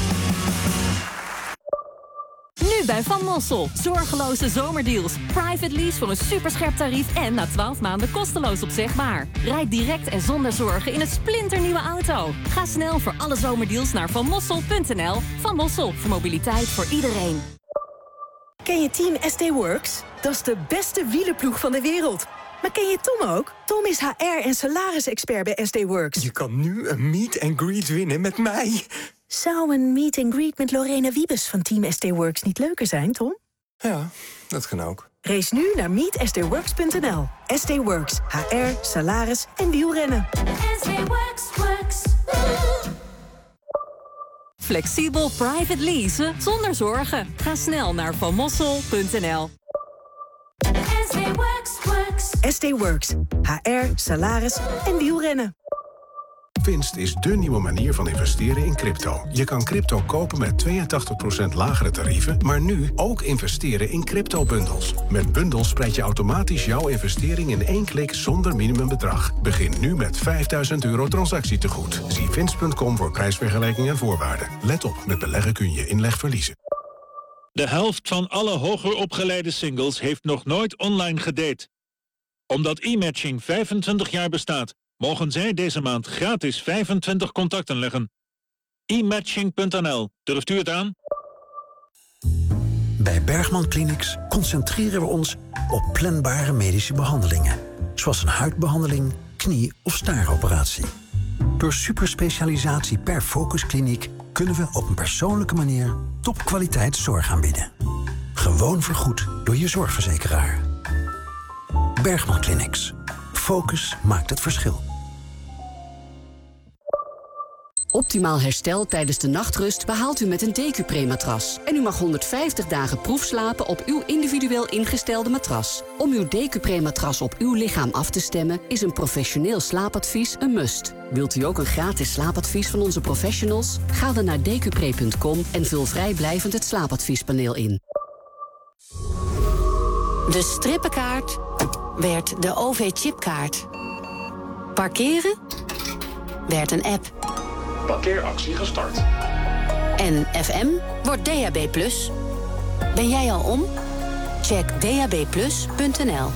Nu bij Van Mossel. Zorgeloze zomerdeals. Private lease voor een superscherp tarief en na 12 maanden kosteloos opzegbaar. Rijd direct en zonder zorgen in een splinternieuwe auto. Ga snel voor alle zomerdeals naar vanmossel.nl. Van Mossel, voor mobiliteit voor iedereen. Ken je Team SD Works? Dat is de beste wielenploeg van de wereld. Maar ken je Tom ook? Tom is HR- en salarisexpert bij SD Works. Je kan nu een meet and greet winnen met mij. Zou een meet and greet met Lorena Wiebes van Team SD Works niet leuker zijn, Tom? Ja, dat kan ook. Race nu naar meetstworks.nl. SD Works, HR, salaris en wielrennen. SD Works. Flexibel private leasen zonder zorgen. Ga snel naar vanmossel.nl. SD Works, HR, salaris en wielrennen. Vinst is dé nieuwe manier van investeren in crypto. Je kan crypto kopen met 82% lagere tarieven, maar nu ook investeren in crypto-bundels. Met bundels spreid je automatisch jouw investering in 1 klik zonder minimumbedrag. Begin nu met €5000 transactietegoed. Zie vinst.com voor prijsvergelijking en voorwaarden. Let op, met beleggen kun je inleg verliezen. De helft van alle hoger opgeleide singles heeft nog nooit online gedate. Omdat e-matching 25 jaar bestaat, mogen zij deze maand gratis 25 contacten leggen. e-matching.nl. Durft u het aan? Bij Bergman Clinics concentreren we ons op planbare medische behandelingen. Zoals een huidbehandeling, knie- of staaroperatie. Door superspecialisatie per focuskliniek kunnen we op een persoonlijke manier topkwaliteit zorg aanbieden. Gewoon vergoed door je zorgverzekeraar. Bergman Clinics. Focus maakt het verschil. Optimaal herstel tijdens de nachtrust behaalt u met een Decupre-matras. En u mag 150 dagen proefslapen op uw individueel ingestelde matras. Om uw Decupre-matras op uw lichaam af te stemmen is een professioneel slaapadvies een must. Wilt u ook een gratis slaapadvies van onze professionals? Ga dan naar decupre.com en vul vrijblijvend het slaapadviespaneel in. De strippenkaart werd de OV-chipkaart. Parkeren werd een app. Parkeeractie gestart. En FM wordt DAB+. Ben jij al om? Check dabplus.nl.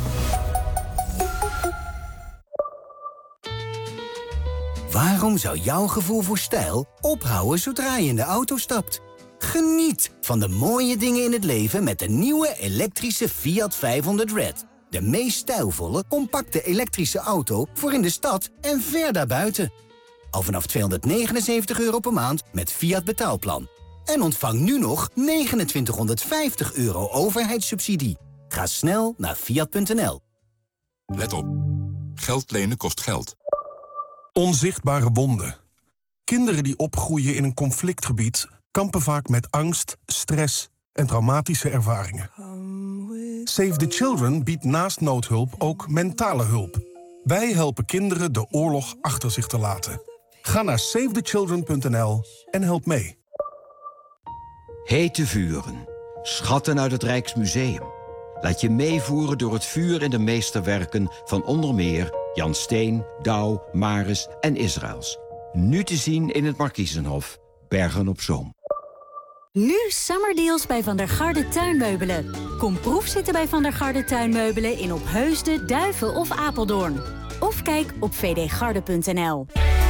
Waarom zou jouw gevoel voor stijl ophouden zodra je in de auto stapt? Geniet van de mooie dingen in het leven met de nieuwe elektrische Fiat 500 Red. De meest stijlvolle, compacte elektrische auto voor in de stad en ver daarbuiten. Al vanaf €279 per maand met Fiat betaalplan. En ontvang nu nog €2950 overheidssubsidie. Ga snel naar fiat.nl. Let op. Geld lenen kost geld. Onzichtbare wonden. Kinderen die opgroeien in een conflictgebied kampen vaak met angst, stress en traumatische ervaringen. Save the Children biedt naast noodhulp ook mentale hulp. Wij helpen kinderen de oorlog achter zich te laten. Ga naar savethechildren.nl en help mee. Hete vuren. Schatten uit het Rijksmuseum. Laat je meevoeren door het vuur in de meesterwerken van onder meer Jan Steen, Douw, Maris en Israëls. Nu te zien in het Markiezenhof, Bergen op Zoom. Nu summerdeals bij Van der Garde Tuinmeubelen. Kom proefzitten bij Van der Garde Tuinmeubelen in Opheusden, Duiven of Apeldoorn. Of kijk op vdgarde.nl.